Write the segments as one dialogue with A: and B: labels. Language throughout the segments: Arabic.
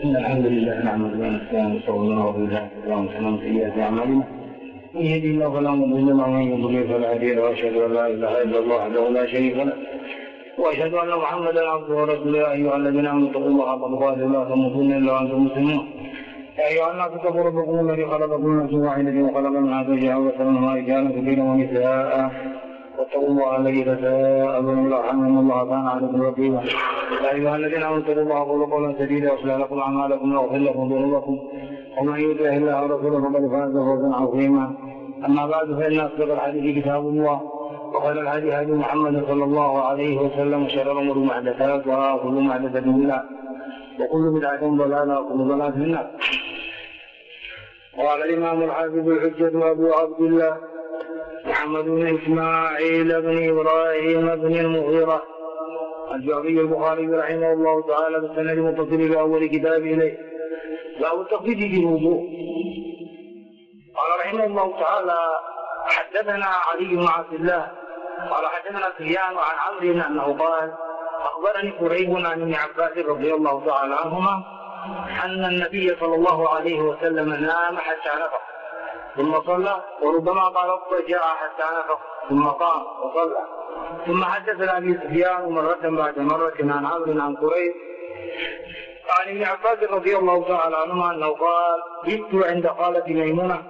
A: إن الحمد لله نحمده ونستعينه ونستغفره ونستغفره سيئات أعمالنا من يهده الله فلا مضل له ومن يضلل فلا هادي له وأشهد أن لا إله إلا الله وحده لا شريك له وأشهد أن محمدا عبده ورسوله. يا أيها الذين آمنوا اتقوا الله حق تقاته ولا تموتن إلا وأنتم مسلمون. يا أيها الناس اتقوا ربكم الذي خلقكم من نفس واحدة وخلق منها زوجها وبث منهما رجالا كثيرا ونساء واتقوا الله الذي تساءلون به إن الله كان عليكم رقيبا. يا أيها الذين آمنوا اتقوا الله وقولوا قولا سديدا يصلح لكم أعمالكم ويغفر لكم ذنوبكم ومن يطع الله ورسوله فقد فاز فوزا عظيما. أما بعد فإن أصدق الحديث كتاب الله وخير الهدي هدي محمد صلى الله عليه وسلم وشر الأمور محدثاتها وكل محدثة بدعة وكل بدعة ضلالة وكل ضلالة في النار. قال الإمام الحافظ الحجة أبو عبد الله محمد بن إسماعيل بن إبراهيم بن المغيرة الجعفي البخاري رحمه الله تعالى بالسند المتصل بأول كتاب إليه باب التخفيف في الوضوء. قال رحمه الله تعالى حدثنا علي بن عبد الله قال حدثنا سفيان عن عمرو أنه قال أخبرني قريب عن ابن عباس رضي الله تعالى عنهما أن النبي صلى الله عليه وسلم نام حتى نفخ ثم صلى وربما قال اضطجع حتى نفخ ثم قام وصلى. ثم حدثنا أبي سفيان مرة بعد مرة عن عمرو عن قريب عن ابن عباس رضي الله تعالى عنهما أنه قال جئت عند خالة ميمونة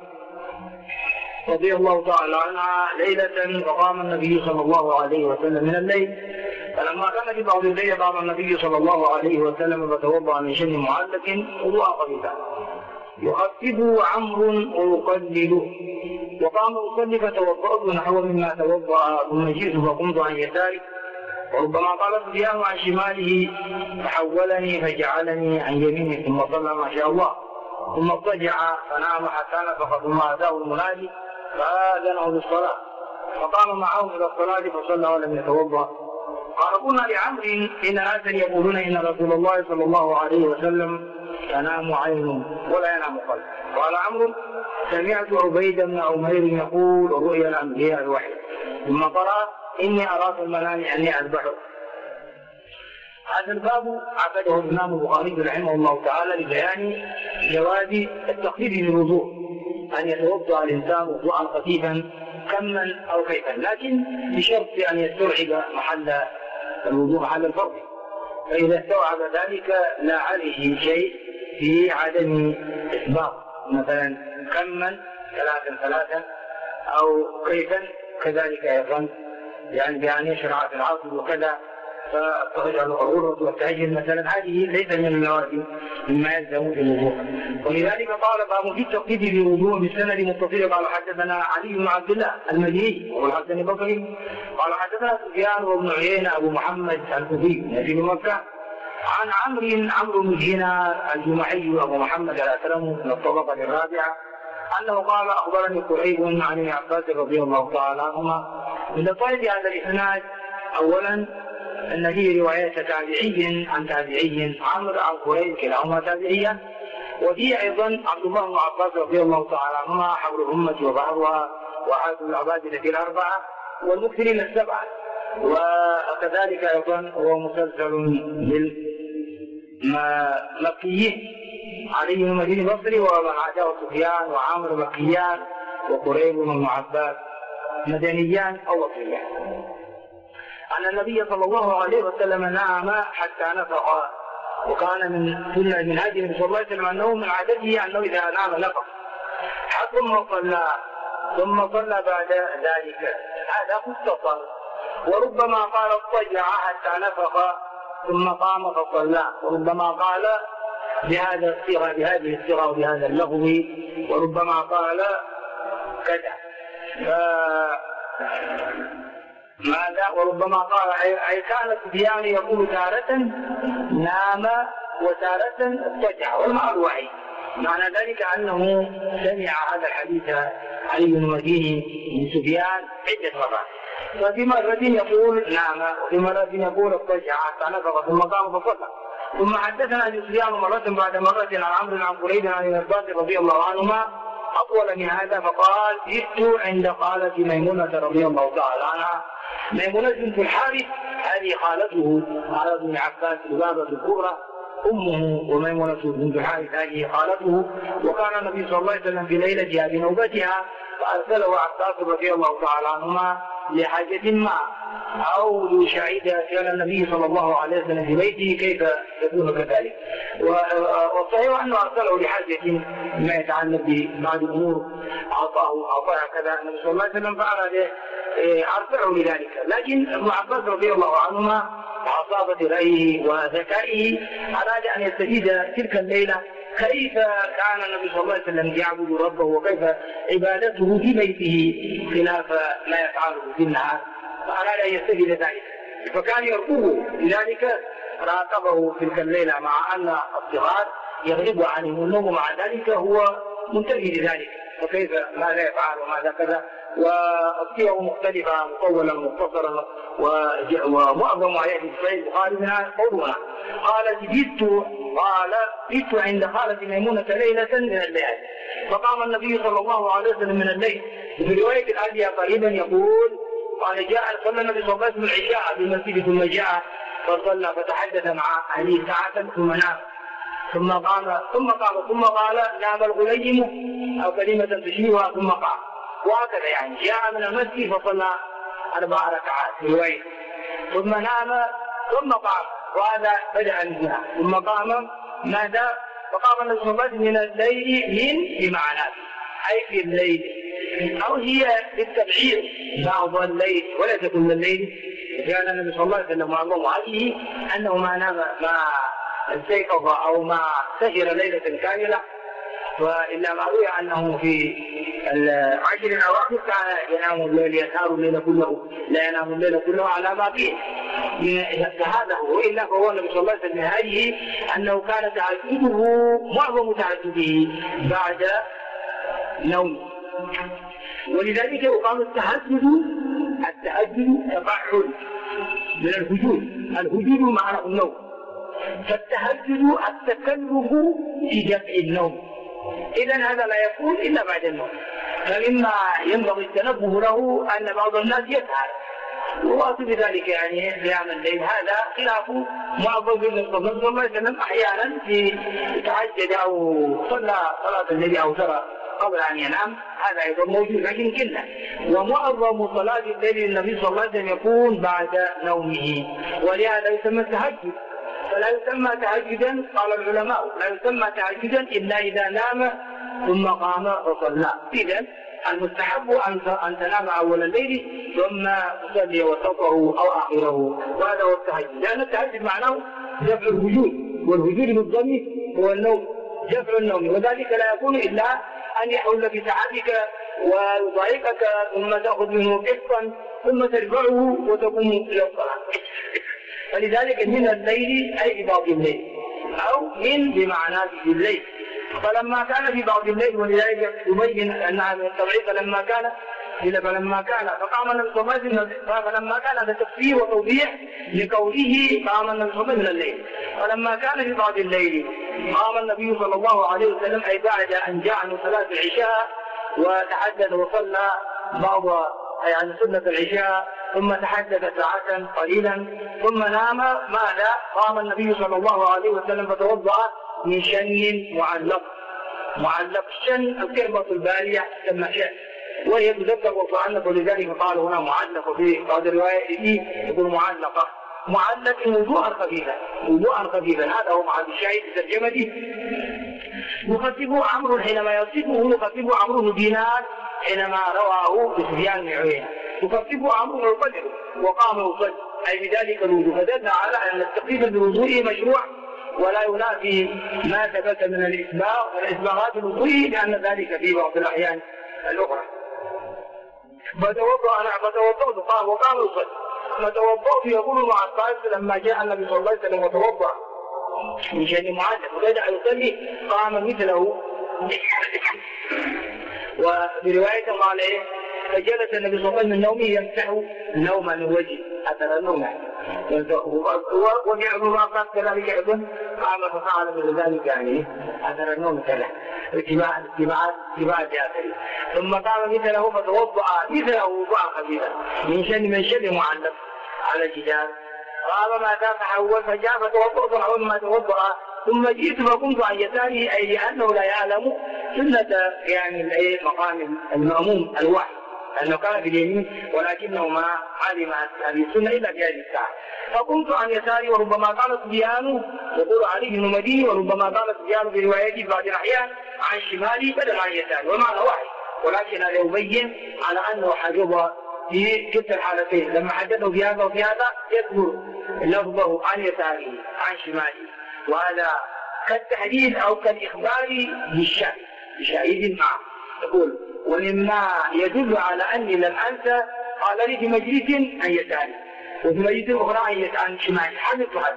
A: رضي الله تعالى عنها ليلة فقام النبي صلى الله عليه وسلم من الليل فلما كان في بعض الليل قام النبي صلى الله عليه وسلم فتوضأ من شن معلق وضوءا خفيفا يخففه عمرو ويقلله وقام يصلي فتوضأت نحو مما توضأ ثم جئت فقمت عن يساري وربما قال سفيان عن شماله فحولني فجعلني عن يمينه ثم صلى ما شاء الله ثم اضطجع فنام حتى نفخ ثم أتاه المنادي فآذنه بالصلاة فقام معهم إلى الصلاة فصلى ولم يتوضأ. قال قلنا لعمرو إن ناسا يقولون إن رسول الله صلى الله عليه وسلم تنام عين ولا ينام قلب. قال عمرو سمعت عبيد بن عمير يقول رؤيا الأنبياء الوحي ثم قرأ إني أرى في المنام أني أذبحه. هذا الباب عقده الإمام البخاري رحمه الله تعالى لبيان جواز التخفيف بالوضوء أن يتوضأ الإنسان وضوءا خفيفا كما أو كيفا لكن بشرط أن يستوعب محل الوضوء محل الفرض. فإذا استوعب ذلك لا عليه شيء في عدم إسباق مثلا كما ثلاثا أو كيفا كذلك أيضا يعني بأن يشرع في العصر وكذا فتجعل الغرورة والتهجد مثلا هذه ليس من اللوازم مما يلزم في الوضوء. ولذلك قال باب في التخفيف بالوضوء بالسند متصل. قال حدثنا علي بن عبد الله المديني والحسن البصري قال حدثنا سفيان وابن عيينة أبو محمد الكوفي نبي مكة عن عمرو بن دينار الجمعي أبو محمد الأسلم من الطبقة الرابعة أنه قال أخبرني قريب عن ابن عباس رضي الله تعالى عنهما. من لطائف هذا الإسناد أولا أن فيه رواية تابعي عن تابعي عمرو عن قريب كلاهما تابعيا وفيه أيضا عبد الله بن عباس رضي الله تعالى عنهما حبر الأمة وبعضها وحاتم العبادلة الأربعة والمكثرين السبعة. وكذلك أيضا هو مسلسل بالمكيين علي بن المديني البصري ومن عداه سفيان وعامر مكيان وقريب بن عباس مدنيان أو بصريان. أن النبي صلى الله عليه وسلم نام حتى نفخ وكان من سنة من هذه النبي صلى الله عليه وسلم أنه من عادته أنه إذا نام نفخ ثم صلى بعد ذلك هذا مختصر. وربما قال اضطجع حتى نفخ ثم قام فصلى وربما قال بهذه الصيغة وبهذا اللغو وربما قال كذا ماذا وربما قال أي كان سفيان يقول تارة نام وتارة اضطجع والمعنى وحي. معنى ذلك أنه سمع هذا الحديث علي بن المديني من سفيان عدة مرات ففي مرة يقول نام وفي مرة يقول اضطجع حتى نفخ ثم قام فصلى. ثم حدثنا ابن سفيان مرة بعد مرة عن عمرو عن قريب عن ابن عباس رضي الله عنهما أطول من هذا فقال جئت عند خالة ميمونة رضي الله تعالى عنها. ميمونة بنت الحارث هذه خالته على ابن عباس البابة الكبرى أمه وميمونة بنت الحارث هذه خالته، وكان النبي صلى الله عليه وسلم في ليلتها بنوبتها فأرسله عباس رضي الله تعالى عنهما لحاجة ما أو ليشاهد كان النبي صلى الله عليه وسلم في بيته كيف يكون كذلك. والصحيح أنه أرسله لحاجة ما يتعلق ببعض الأمور أعطاها كذا النبي صلى الله عليه وسلم فأراد أرسله لذلك. لكن ابن عباس رضي الله عنهما عصابة رأيه وذكائه أراد أن يستفيد تلك الليلة كيف كان النبي صلى الله عليه وسلم يعبد ربه وكيف عبادته في بيته خلاف ما يفعله في النهار، فأراد أن يستفيد ذلك فكان يرقبه. لذلك راقبه تلك الليلة مع أن الصغار يغلب عنهم النوم، مع ذلك هو منتبه لذلك وكيف ماذا يفعل وماذا كذا. والصيغ مختلفة مطولا مختصرا ومعظم آيات صحيح البخاري منها قولنا قالت بت عند خالتي ميمونة ليلة من الليالي فقام النبي صلى الله عليه وسلم من الليل. وفي رواية الآتية قريبا يقول قال صلى النبي صلى الله عليه وسلم العشاء بالمسجد ثم جاء فصلى فتحدث مع أهله ساعة ثم نام ثم قال نام الغليم أو كلمة تشبهها ثم قام، وهكذا يعني جاء من المسجد فصلى 4 ركعات في رواية ثم نام ثم قام، وهذا بدأ منها ثم قام ماذا؟ فقام النبي صلى الله عليه وسلم من الليل من بمعنى أي في الليل أو هي للتبعير بعض الليل وليس كل الليل. كان النبي صلى الله عليه وسلم معظم عليه أنه ما نام ما استيقظ أو ما سهر ليلة كاملة، وإلا ما روي أنه في 10 الأواخر كان ينام الليل يسهر الليل كله لا ينام الليل كله على ما فيه هذا هو. وإلا فهو النبي صلى الله عليه وسلم هذه أنه كان تعجبه معظم تعجبه بعد نوم، ولذلك يقام التهجد تبعد من الهجود معنى النوم، فالتهجد التكلف في جمع النوم، إذا هذا لا يكون إلا بعد النوم. فمما ينبغي التنبه له أن بعض الناس يسهر وواصل بذلك يعني قيام الليل، هذا خلاف معظم النبي صلى الله عليه وسلم أحيانا يتعجد أو صلى صلاة الليل أو ترى قبل أن ينام، هذا أيضا موجود لكن كله. ومعظم صلاة الليل النبي صلى الله عليه وسلم يكون بعد نومه، ولهذا يسمى التهجد. فلا يسمى تهجدا قال العلماء لا يسمى تهجدا إلا إذا نام ثم قام فصلى. إذن المستحب أن تنام أول الليل ثم تصلي وسطه أو آخره، وهذا هو التهجد، لأن التهجد معناه دفع الوجود، والوجود بالضم هو النوم، دفع النوم، وذلك لا يكون إلا أن يحول بساعتك ويضايقك ثم تأخذ منه قسطا ثم ترفعه وتقوم إلى الصلاة. فلذلك من الليل أي ببعض الليل أو من بمعنى في الليل. فلما كان في بعض الليل، ولذلك يبين أنها من التبعيد فلما كان فقام النبي صلى الله عليه وسلم، فلما كان هذا تفسير وتوضيح لقوله قام النبي صلى الله عليه وسلم من الليل. فلما كان في بعض الليل قام النبي صلى الله عليه وسلم أي بعد أن جاء من صلاة العشاء وتحدث وصلى بعض يعني سنة العشاء ثم تحدث ساعة قليلا ثم نام. ماذا؟ قام النبي صلى الله عليه وسلم فتوضأ من شن معلق الشن الكربة البالية كما شاء، وهي تذكر وتعنق، ولذلك قال هنا معلق في بعض الروايات يقول معلق وضوءا خفيفا هذا هو محل الشاهد في ترجمته. يخففه عمرو حينما يخففه عمرو بن دينار حينما رواه سفيان بن عيينة، يخففه عمرو القدر وقام يصلي أي بذلك الوضوء، فدل على أن التخفيف بالوضوء مشروع ولا ينافي ما ثبت من الإسباغات الوضوء، لأن ذلك في بعض الأحيان الأخرى. فتوضأت قام وقام يصلي، فتوضأت يقول مع الصائب لما جاء النبي صلى الله عليه وسلم وتوضأ من شأن معلق وبدأ يصلي قام مثله. وبرواية قال إيه؟ فجلس النبي صلى الله عليه وسلم من نومه يمسح النوم من وجهه أثر النوم، وجعل ما قال كذلك أيضا قام ففعل من ذلك يعني أثر النوم كذا اتباع جاثري. ثم قام مثله فتوضأ مثله وضوءا خفيفا من شد معلق على الجدار. قام ما دام فحول فجاء فتوضأ فحول ما توضأ ثم جئت فقمت عن يساره، أي لأنه لا يعلم سنة يعني مقام المأموم الوحي، لأنه كان في اليمين ولكنه ما علم هذه السنة إلا في هذه الساعة. فقمت عن يساري، وربما قال سفيان يقول علي بن مدين، وربما قال سفيان في روايته في بعض الأحيان عن شمالي بدل عن يساري، ومعنى واحد، ولكن هذا يبين على أنه حجب في كلتا الحالتين، لما حدثه في هذا وفي هذا يذكر لفظه عن يساره عن شماله، وهذا كالتحديد أو كالإخبار بشاهد معه. يقول ومما يدل على أني لم أنسى قال لي في مجلس عن يساري وفي مجلس أخرى عن شمالي، حدث هذا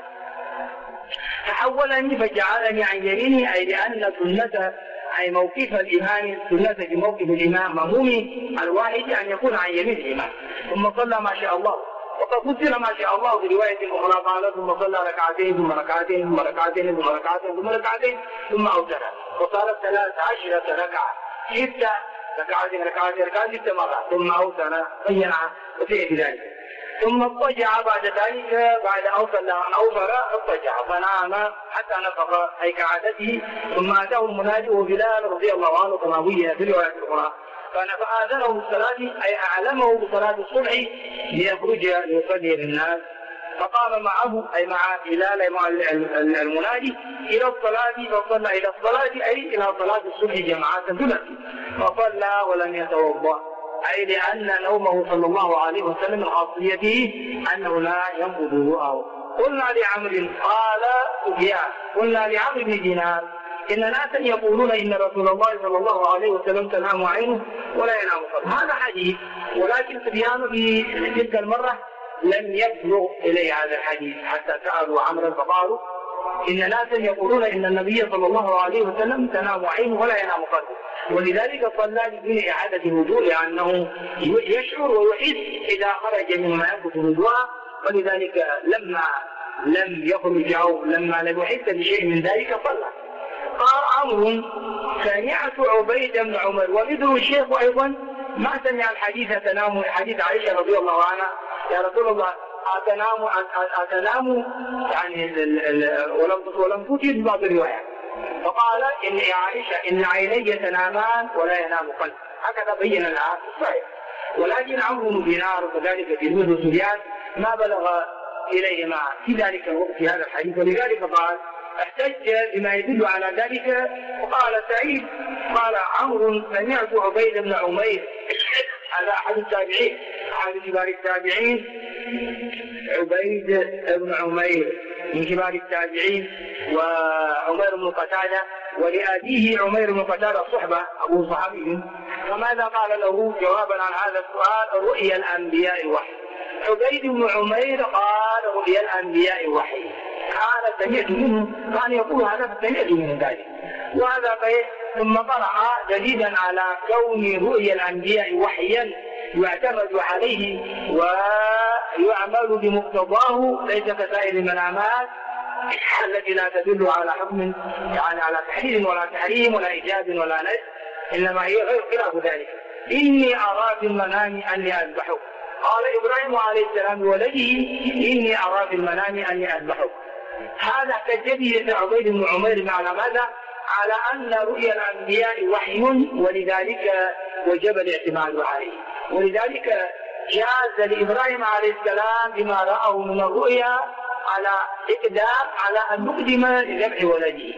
A: فحولني فجعلني عن يميني، أي لأن سنة أي موقف الإمام، سنة في موقف الإمام مأمومي الواحد أن يكون عن يمين الإمام، ثم صلى ما شاء الله. وقد فسر ما شاء الله في رواية أخرى قال ثم صلى ركعتين ثم ركعتين ثم ركعتين ثم ركعتين ثم ركعتين ثم أوتر، وصارت 13 ركعة، 6 ركعات 6 مرات ثم أوتر بين وفيه ذلك. ثم اضطجع بعد ذلك، بعد أن أوفر اضطجع فنام حتى نفخ أي كعادته، ثم أتاه المنادي وبلال رضي الله عنه كما بين في الرواية الأخرى، فآذنه بالصلاة أي أعلمه بصلاة الصبح ليخرج ليصلي للناس، فقام معه أي مع بلال أي مع المنادي إلى الصلاة، فصلى إلى الصلاة أي إلى صلاة الصبح جماعة ثلاث، فصلى ولم يتوضأ، أي لأن نومه صلى الله عليه وسلم من خاصيته أنه لا ينقض وضوءه. قلنا لعمرو قال سفيان قلنا لعمرو بن دينار إن ناسا يقولون إن رسول الله صلى الله عليه وسلم تنام عينه ولا ينام قلبه، هذا حديث، ولكن سفيان في تلك المرة لم يبلغ إليه هذا الحديث حتى سألوا عمرا فقالوا إن ناسا يقولون إن النبي صلى الله عليه وسلم تنام عينه ولا ينام قلبه، ولذلك صلى بدون إعادة الوضوء لأنه يشعر ويحس إذا خرج مما ينقض وضوءه، ولذلك لما لم يخرج أو لما لم يحس بشيء من ذلك صلى. قال عمرو سمعت عبيد بن عمر، ومثل الشيخ أيضا ما سمع الحديث تنام، حديث عائشة رضي الله عنها يا رسول الله أتنام يعني ولم توجد بعض الروايات، فقال إن عائشة إن عيني تنامان ولا ينام قلبي، هكذا بين لها الصحيح. ولكن عمرو بن دينار وكذلك في مثل سفيان ما بلغ إليهما في ذلك الوقت في هذا الحديث، ولذلك قال احتج بما يدل على ذلك. وقال سعيد قال عمرو سمعت عبيد بن عمير، هذا أحد التابعين أحد كبار التابعين، عبيد بن عمير من كبار التابعين، وعمير بن قتادة، ولأبيه عمير بن قتادة صحبة أبو صحابي، فماذا قال له جوابا عن هذا السؤال؟ رؤيا الأنبياء وحي. عبيد بن عمير قال رؤيا الأنبياء وحي، قال سمعت منه، كان يقول هذا فسمعت منه ذلك، وهذا ثم طرح دليلا على كون رؤيا الأنبياء وحيا يعتمد عليه ويعمل بمقتضاه، ليس كسائر المنامات التي لا تدل على حكم يعني على تحليل ولا تحريم ولا إيجاب ولا نسخ، إنما هي غير خلاف ذلك. إني أرى في المنام أني أذبحك، قال إبراهيم عليه السلام لولده إني أرى في المنام أني أذبحك. هذا احتج به عبيد بن عمير على ماذا؟ على أن رؤيا الأنبياء وحي، ولذلك وجب الاعتماد عليه، ولذلك جاز لإبراهيم عليه السلام بما رأه من الرؤيا على إقدام على أن نقدم لذبح ولده.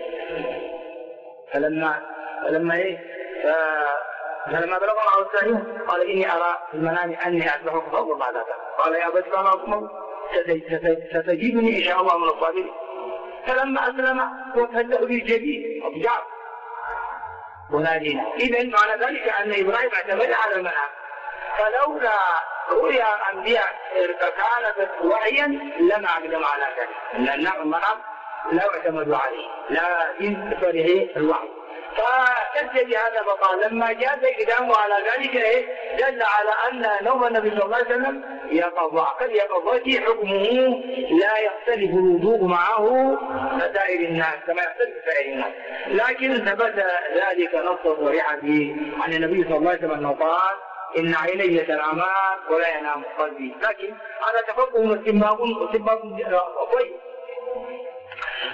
A: فلما بلغ معه الثاني قال إني أرى في المنام أني أذبحك فانظر ماذا ترى، قال يا أبت كان أصمم ستجدني إن شاء الله من الصابرين. فلما أسلم وتهدأ بالجبين أضجع ونادينا. إذن معنى ذلك أن إبراهيم اعتمد على المنام، فلولا رؤيا الأنبياء كانت وحيا لما أقدم على ذلك، لأن المنام لا اعتمد عليه لكن بصريح الوحي. فاحتج بهذا فقال لما جاز إقدامه على ذلك دل على أن نوم النبي صلى الله عليه وسلم يقظة، كاليقظة حكمه لا يختلف الوضوء معه كسائر الناس كما يختلف سائر الناس، لكن ثبت ذلك نصا صريحا عن النبي صلى الله عليه وسلم أنه قال إن عيني تنامان ولا ينام قلبي، لكن هذا تفقه واستنباط طيب.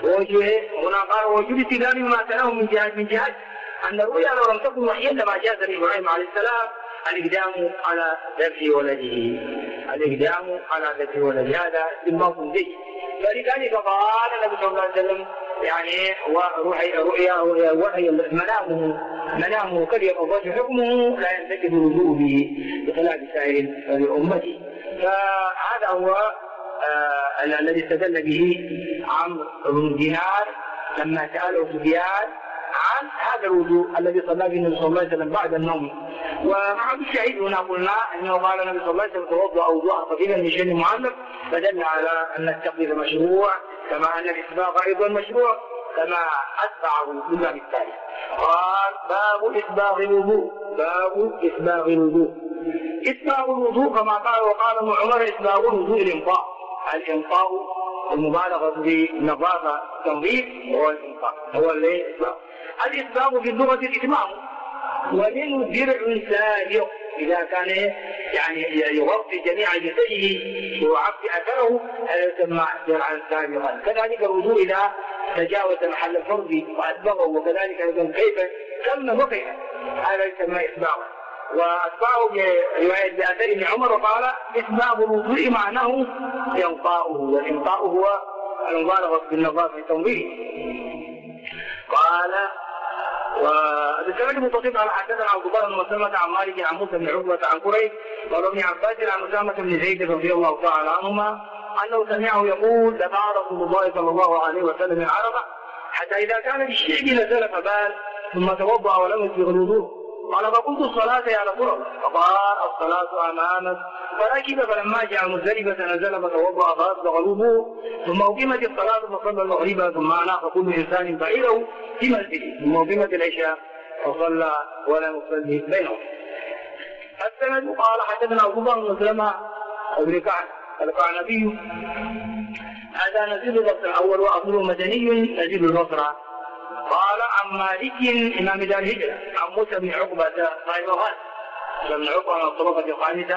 A: هنا قال وجود استدلال ما تلاه من جهة أن الرؤيا لو لم تكن وحيا لما جاز لإبراهيم عليه السلام الإقدام على ذبح ولده. الإقدام على ذبح ولده هذا استنباط جيد. فلذلك قال النبي صلى الله عليه وسلم يعني وحي منامه كاليقظة حكمه لا ينتقد الوضوء به بخلاف سائر أمته. فهذا هو الذي استدل به عمرو بن دينار لما سأله سفيان عن هذا الوضوء الذي صلى به النبي صلى الله عليه وسلم بعد النوم. ومع الشهيد هنا قلنا انه قال النبي صلى الله عليه وسلم توضا وضوءا خفيفا من شأن معلق، فدل على ان التقليد مشروع كما ان الاسباغ ايضا مشروع كما اتبعه بالله التالي. قال باب اسباغ الوضوء. باب اسباغ الوضوء. اسباغ الوضوء كما قال وقال ابن عمر اسباغ الوضوء الانقاء. الانقاء المبالغه بنظافه تنظيف هو الانقاء هو الاسباغ. الاسباغ في اللغه الاتمام، ومنه درع سابق اذا كان يعني يغطي جميع جسده ويعفي اثره هذا يسمى درعا سابقا. كذلك الوضوء اذا تجاوز محل الفرد واسبغه، وكذلك ايضا كيف كم وكيف هذا يسمى اسباغا. واتبعه بروايه باثر ابن عمر وقال اسباغ الوضوء معناه انقاؤه، والانقاء هو المبالغه بالنظافه التنظيف. قال وبالسند المتصل على حدثنا عبد الله بن مسلمة عن مالك عن موسى بن عقبة عن قريش وابن عباس عن أسامة بن زيد رضي الله تعالى عنهما أنه سمعه يقول دفع رسول الله صلى الله عليه وسلم من عرفة حتى إذا كان بالشعب نزل فبال ثم توضأ ولم يسبغ الوضوء. قال فقلت الصلاة يا رسول الله، فقال الصلاة أمامك. فركب فلما جاء مزدلفة نزل فتوضأ فأسبغ الوضوء ثم أقيمت الصلاة فصلى المغرب ثم أناخ كل إنسان بعيره في مسجده ثم أقيمت العشاء فصلى ولم يصلي بينهم. السند قال حدثنا عبد الله بن مسلمة بن كعب القعنبي هذا نزيل البصرة أول وأصله مدني نزيل البصرة. قال عن مالك إمام دار الهجرة عن موسى بن عقبة صاحب الغاز بن عقبة من الطبقة الخامسة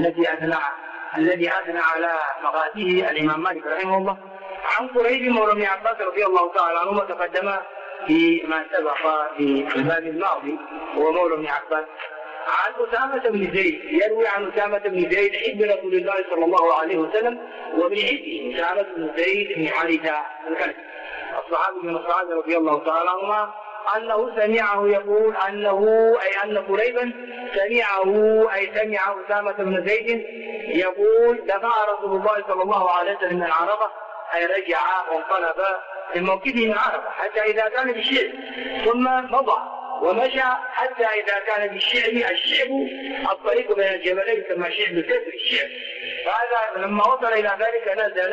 A: الذي أثنى على مغازيه الإمام مالك رحمه الله. عن قريب مولى ابن عباس رضي الله تعالى عنهما تقدم فيما سبق في الباب الماضي هو مولى ابن عباس. عن أسامة بن زيد يروي عن أسامة بن زيد حب رسول الله صلى الله عليه وسلم ومن حبه أسامة بن زيد بن حارثة الكلب الصحابي من الصحابة رضي الله تعالى عنهما أنه سمعه يقول أن قريبا سمعه أي سمع أسامة بن زيد يقول دفع رسول الله صلى الله عليه وسلم من عرفة أي رجع وانقلب من موكبه من عرفة حتى إذا كان بالشعب ثم مضى ومشى حتى إذا كان بالشعب الشعب الطريق بين الجبلين كما شعب الكسر الشعب. فهذا لما وصل إلى ذلك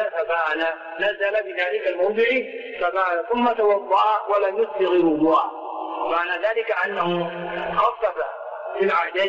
A: نزل بذلك الموضع فبال ثم توضأ ولم يسبغ الوضوء. معنى ذلك أنه خفف في العدد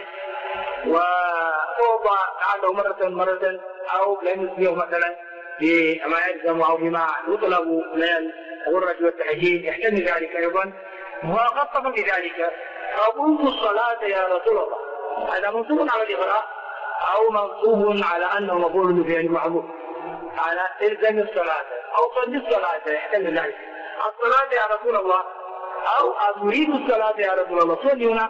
A: وتوضأ بعده مرة أو لم يسبغ مثلا بما يلزم أو بما يطلب من الغرة والتحجيل يحتمل ذلك أيضا وخفف بذلك. فقلت الصلاة يا رسول الله هذا منصوب على الإغراء أو منصوب على أنه مفعول بفعل محذوف على إلزام الصلاة أو صل الصلاة يحتمل ذلك. الصلاة يا رسول الله أو أريد الصلاة يا رسول الله صل هنا.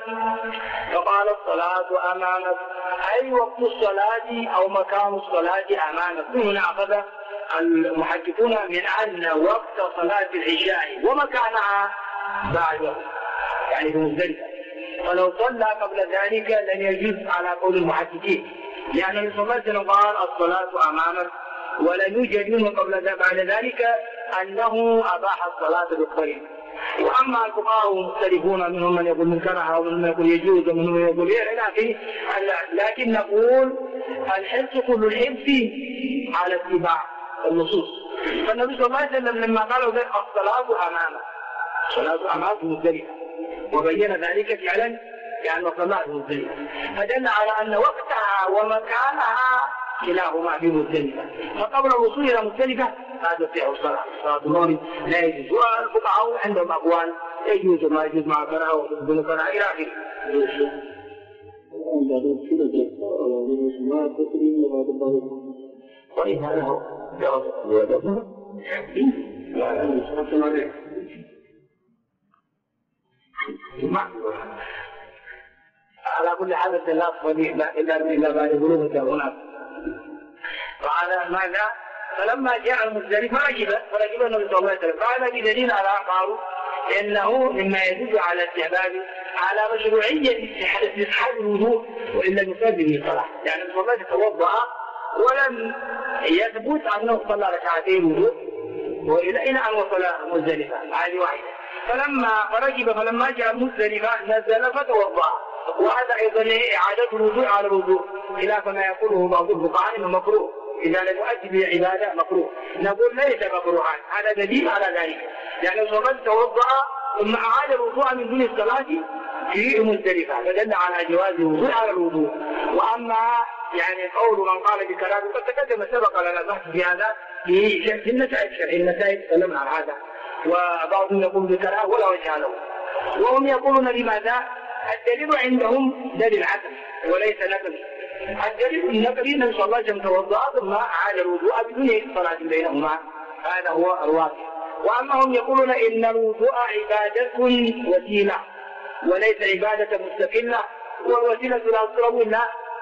A: فقال الصلاة أمامك أي وقت الصلاة أو مكان الصلاة أمامك. هنا أخذ المحدثون من أن وقت صلاة العشاء ومكانها بعده يعني في مزدلفة، فلو صلى قبل ذلك لن يجوز على قول المحدثين لأن النبي صلى الله عليه وسلم قال الصلاة أمامك ولن يوجد منه بعد ذلك أنه أباح الصلاة بالطريق. وأما الفقهاء مختلفون منهم من يقول من كره ومن يقول يجوز ومنهم من يقول إلى آخره، لكن نقول الحرص كل الحرص على اتباع النصوص. فالنبي صلى الله عليه وسلم لما قالوا الصلاة أمامك الصلاة أمامك مزدلفة وبين ذلك فعلا لأن الصلاة مزدلفة فدل على أن وقتها ومكانها كلاهما في مزدلفة. فقبل الوصول إلى مزدلفة هذا فيها الصلاة النور لا يجوز. والفقهاء عندهم أقوال يجوز ما يجوز مع كراهة وبدون كراهة إلى آخره. وإن هذا هو على كل حال الدلال صديق إلا بعد بلوغ هناك. وعلى ماذا؟ فلما جاء المزدلفة فركب النبي صلى الله عليه وسلم قال بدليل على قالوا إنه مما يدل على استحباب على مشروعية استحباب الوضوء وإن لم يصلي به صلاة، يعني صلى الله عليه وسلم توضأ ولم يثبت أنه صلى ركعتين وضوء وإلى أن وصل مزدلفة هذه واحدة. فلما جاء مزدلفة نزل فتوضأ، وهذا أيضا إعادة الوضوء على الوضوء خلاف ما يقوله بعض الفقهاء إنه مكروه، إذا لم يؤدي بعبادة مكروه. نقول ليس مكروها، هذا دليل على ذلك، يعني صلى توضأ ثم أعاد الوضوء من دون الصلاة في مزدلفة، فدل على جواز الوضوء على الوضوء. وأما يعني قول من قال بكلام قد تقدم سبق لنا البحث في هذا في النتائج تكلمنا عن هذا، وبعضهم يقول بكلام ولا وجه له، وهم يقولون لماذا؟ الدليل عندهم دليل عقلي وليس نقلي. الدليل النقلي ان شاء الله جل توضأ ثم اعاد الوضوء بدون صلاة بينهما، هذا هو الواقع. واما هم يقولون ان الوضوء عبادة وسيلة وليس عبادة مستقلة، والوسيلة لا تقرب الا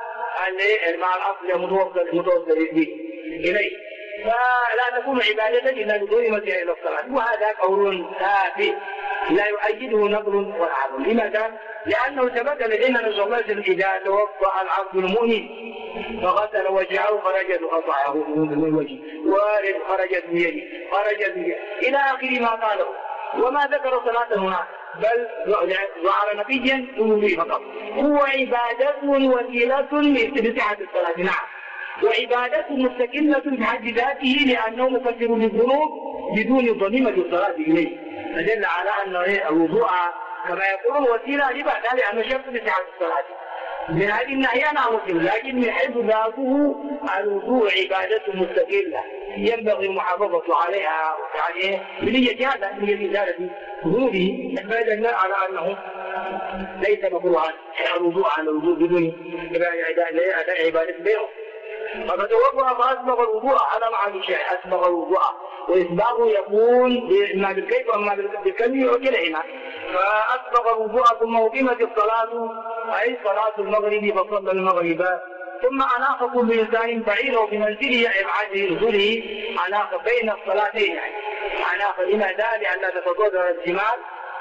A: مع الاصل متوصل اليه، فلا تكون عبادة الا بدون مسير الى الصلاة، وهذا قول ثابت لا يؤيده نقل ولا عقل. لماذا؟ لأنه ثبت لدينا نص الله إذا توضأ العبد المؤمن فغسل وجهه خرجت قطعه من وجهه وخرجت من يده إلى آخر ما قاله، وما ذكر صلاة هنا بل ظهر نبيا به فقط. هو عبادة وسيلة لصحة الصلاة، نعم، وعبادة مستقلة بحد ذاته لأنه مكفر للذنوب بدون ضميمة الصلاة إليه، فدل على أن الوضوء كما يقولون وسيلة لبعثها لأنه شرط لصحة الصلاة. من هذه الناحية نعم مسلم، لكن من حيث ذاته الوضوء عبادة مستقلة ينبغي المحافظة عليها يعني بنية هذا بنية إزالة ذنوبه، فدل على أنه ليس مكروها الوضوء على الوضوء بدون أداء عبادة بينه. ففتوضأ فأسبغ الوضوء على معنى الشيء، أسبغ الوضوء، وإسباغه يكون إما بالكيف وإما بالكلمة وكلهما. فأسبغ الوضوء ثم أقيمت الصلاة أي صلاة المغرب فصلى المغرب، ثم أناق كل إنسان بعيره بمنزله إبعاده نزوله، أناق بين الصلاتين، يعني أناق لماذا؟ لأن تتضرر الجمال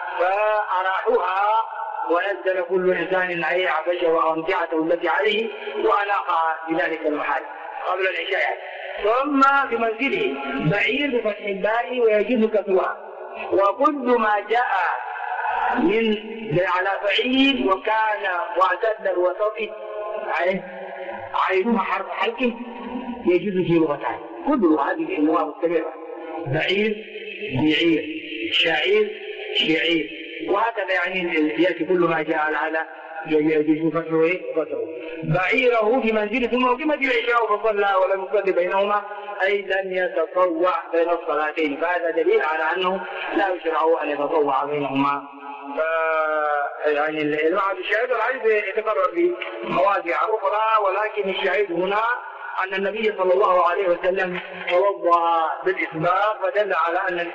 A: فأراحوها ونزل كل إنسان عليه عفشه وأمتعته التي عليه وأناقها بذلك المحال قبل العشاء. ثم بمنزله بعير بفتح الباء ويجوز كسرها، وكل ما جاء من على فعيل وكان معتدل الوسط عينها حرف حلق يجوز في لغتان، كل هذه الأنواع مستمرة، بعير بعير شعير شعير، وهكذا يعني يأتي كل ما جاء على يجوز فتحه. بعيره في منزله ثم أقيمت العشاء فصلى ولم يصلي بينهما أي لم يتطوع بين الصلاتين، فهذا دليل على أنه لا يشرع أن يتطوع بينهما. يعني المعنى الشاهد الحديث يتكرر في مواضع أخرى، ولكن الشاهد هنا أن النبي صلى الله عليه وسلم توضأ بالإسباغ، فدل على أن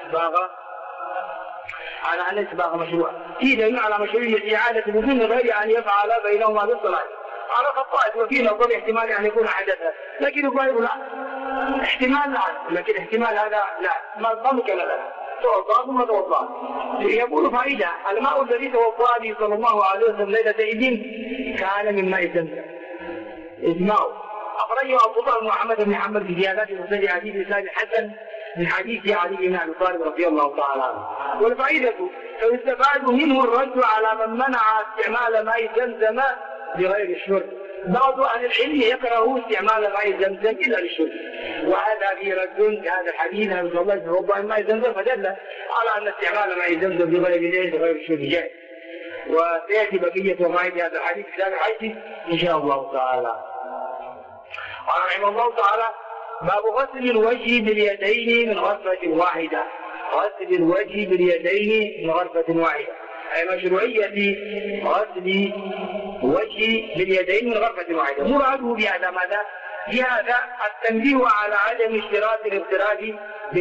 A: الإسباغ مشروع. في دليل على مشروعية إعادة بدون غير أن يفعل بينهما بالصلاة على خطأت، وفي نظر احتمال أن يكون حدثا، لكن الظاهر لا، احتمال لا، لكن احتمال هذا لا، ما ممكن لا توضأ ثم توضأ. يقول فائدة: الماء الذي توضأ به صلى الله عليه وسلم ليلة عيد كان من ماء زمزم. اسمعوا، أخرجه أبو بكر محمد بن حنبل في زيادات مسند حديث سعد الحسن من حديث علي بن أبي طالب رضي الله تعالى عنه. والفائدة: فيستفاد منه الرد على من منع استعمال ماء زمزم بغير الشرب. بعض أهل العلم يكره استعمال ماء زمزم إلا للشرب، وهذا في رد هذا الحديث عن الله توضأ ماء زمزم، فدل على أن استعمال ماء زمزم بغير الشرب جائز. وسيأتي بقية وفائد هذا الحديث في هذا الحديث إن شاء الله تعالى. قال رحمه الله تعالى: باب غسل الوجه باليدين من غرفة واحدة. غسل الوجه باليدين من غرفة واحدة أي مشروعية غسل وجه باليدين من غرفة واحدة. مراده بهذا ماذا؟ في هذا التنبيه على عدم اشتراط الاقتراب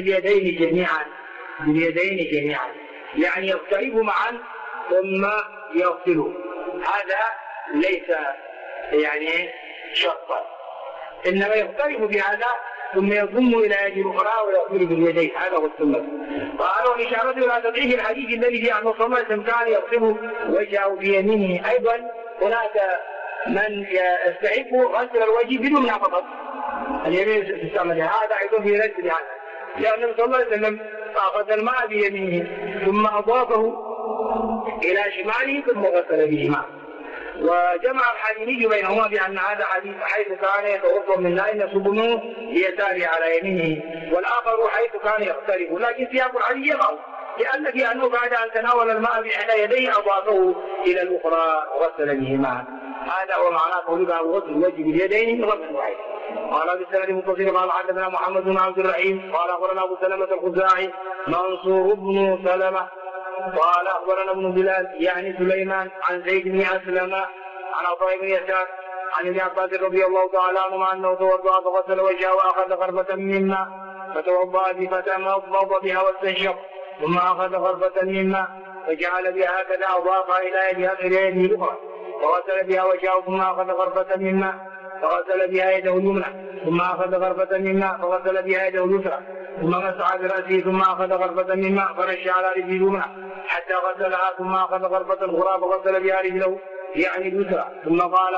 A: باليدين جميعا، يعني يقتربوا معا ثم يغسلوا، هذا ليس يعني شرطا، إنما يقترب بهذا ثم يضم إلى يد الأخرى ويغسل باليدين، هذا هو السنة. وقالوا إشارة إلى تضعيف الحديث الذي في أنه صلى الله عليه وسلم كان يغسل وجهه بيمينه. أيضا هناك من يستحق غسل الوجه بدون فقط اليمين تستعمل، هذا أيضا في رد يعني، لأن صلى الله عليه وسلم أخذ الماء بيمينه ثم أضافه إلى شماله ثم غسل بهما. وجمع الحديثي بينهما بأن هذا حديث حيث كان يتوضأ من ماء يصب منه ليساره على يمينه، والآخر حيث كان يقترب، لكن سياق الحديث يضع لأنه بعد أن تناول الماء بإحدى يديه أضافه إلى الأخرى وغسل بهما. هذا هو معناه قوله غسل الوجه باليدين غسل واحد. قال بالسند متصل قال حدثنا محمد بن عبد الرحيم قال أخبرنا أبو سلمة الخزاعي منصور بن سلمة قال أخبرنا ابن بلال يعني سليمان عن زيد بن أسلم عن عطاء بن يسار عن ابن عباس رضي الله تعالى عنهما أنه توضأ فغسل وجهه وأخذ غرفة من ماء فتوضأ فتمضمض بها واستنشق ثم أخذ غرفة من ماء فجعل بها هكذا أضافها إلى يده الأخرى فغسل بها وجهه ثم أخذ غرفة من ماء فغسل بها يده اليمنى ثم أخذ غرفة من ماء فغسل بها يده اليسرى ثم مسح برأسه ثم أخذ غرفة من ماء فرش على رجله اليمنى حتى غسلها ثم أخذ غرفة أخرى فغسل بها رجله يعني اليسرى ثم قال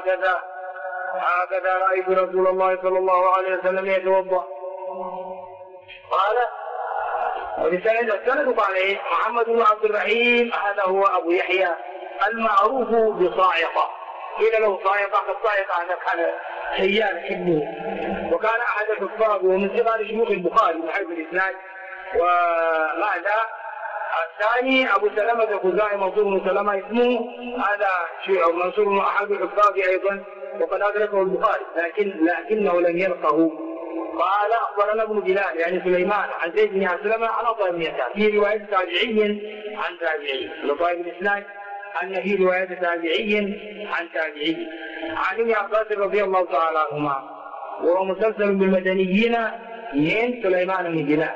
A: هكذا رأيت رسول الله صلى الله عليه وسلم يتوضأ. قال السند عليه محمد بن عبد الرحيم هذا هو أبو يحيى المعروف بصاعقة، قيل له صاعقة فالصاعقة هذا كان سيال حبه، وكان أحد الحفاظ ومن صغار شيوخ البخاري من حيث الإسناد. وبعد الثاني أبو سلمة الخزاعي منصور بن سلمة اسمه، هذا منصور بن أحد الحفاظ أيضا وقد أدركه البخاري لكنه لم يلقه. قال أخبرنا ابن بلال يعني سليمان عن زيد بن أسلم عن عطاء بن يسار في رواية تابعي عن تابعي، لطائف الإسناد أن في رواية تابعي عن تابعي عن ابن عباس رضي الله تعالى عنهما، وهو مسلسل بالمدنيين من سليمان بن بلال.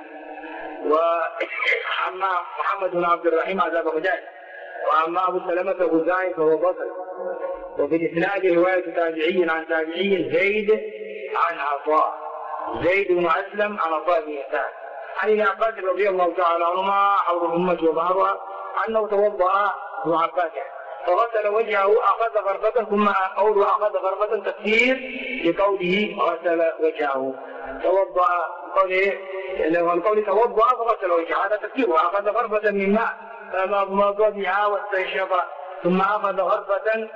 A: وأما محمد بن عبد الرحيم هذا بغداد، وأما أبو سلمة الخزاعي فهو بصري. وفي الإسناد رواية تابعي عن تابعي زيد عن عطاء، زيد بن أسلم عن عطاء بن يسار عن ابن عباس رضي الله تعالى عنهما حول الأمة وظهرها أنه توضأ ابن عباس فغسل وجهه أخذ غرفة ثم أخذ غرفة تفسير لقوله غسل وجهه توضأ قوله توضأ فغسل وجهه هذا تفسيره أخذ غرفة من ماء فمضمض بها واستنشق ثم أخذ غرفة.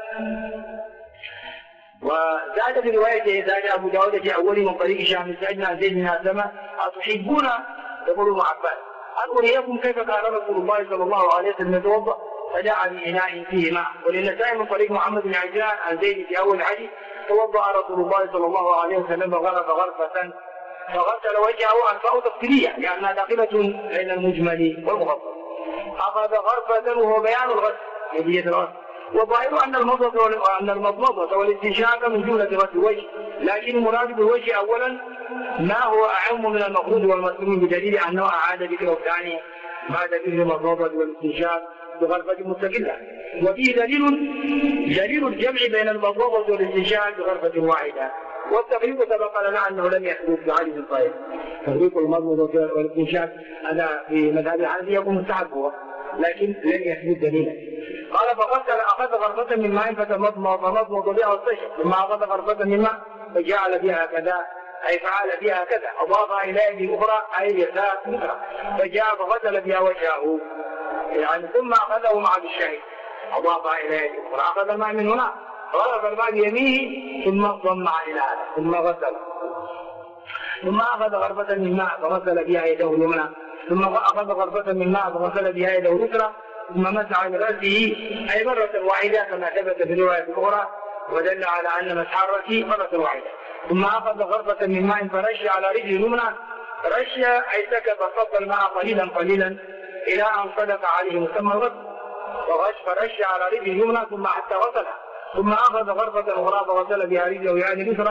A: وزاد في روايته زاد أبو داود في أول من طريق هشام سعدنا عن زيد بن أسلم أتحبون يقول ابن عباس أن أريكم كيف كان رسول الله صلى الله عليه وسلم يتوضأ فجاء بإناء فيه ماء. وللنسائي من طريق محمد بن عجلان عن زيد في أول الحديث توضأ رسول الله صلى الله عليه وسلم وغرف غرفة فغسل وجهه أنفاء تفصيلية لأنها داخلة بين المجمل والمفصل. أخذ غرفة وهو بيان الغسل يدية الغسل، وظاهر أن المضمضة والاستنشاق من جملة غسل الوجه، لكن المراد بالوجه أولا ما هو أعم من المفروض والمسلوم بدليل أنه أعاد ذكره الثاني بعد ذكر المضمضة والاستنشاق بغرفة مستقلة. وفيه دليل الجمع بين المضمضة والاستنشاق بغرفة واحدة. والتفريق سبق لنا أنه لم يثبت بعدد الطيب، تفريق المضمضة والاستنشاق هذا في مذهب الحنفية يكون مستحب هو، لكن لم يثبت دليلا. قال فغسل أخذ غرفة من ماء فمضمض بها واستنشق ثم أخذ غرفة من ماء فجعل بها كذا أي فعل بها كذا أضافها إلى يده الأخرى أي اليسار الأخرى فجاء فغسل بها وجهه يعني ثم أخذه مع بالشهيد أضافها إلى يده الأخرى أخذ الماء من هنا غرف الماء بيمينه ثم ضمع إلى هذا ثم غسل ثم أخذ غرفة من ماء فغسل بها يده اليمنى ثم أخذ غرفة من ماء فغسل بها يده اليسرى ثم مسح برأسه أي مرة واحدة كما ثبت في الرواية الأخرى ودل على أن مسح الرأس مرة واحدة ثم أخذ غرفة من ماء فرش على رجل اليمنى رش أي سكب صب الماء قليلا إلى أن صدق عليه مسمى الغسل فرش على رجل اليمنى ثم حتى غسلها ثم أخذ غرفة أخرى فغسل بها رجله يعني اليسرى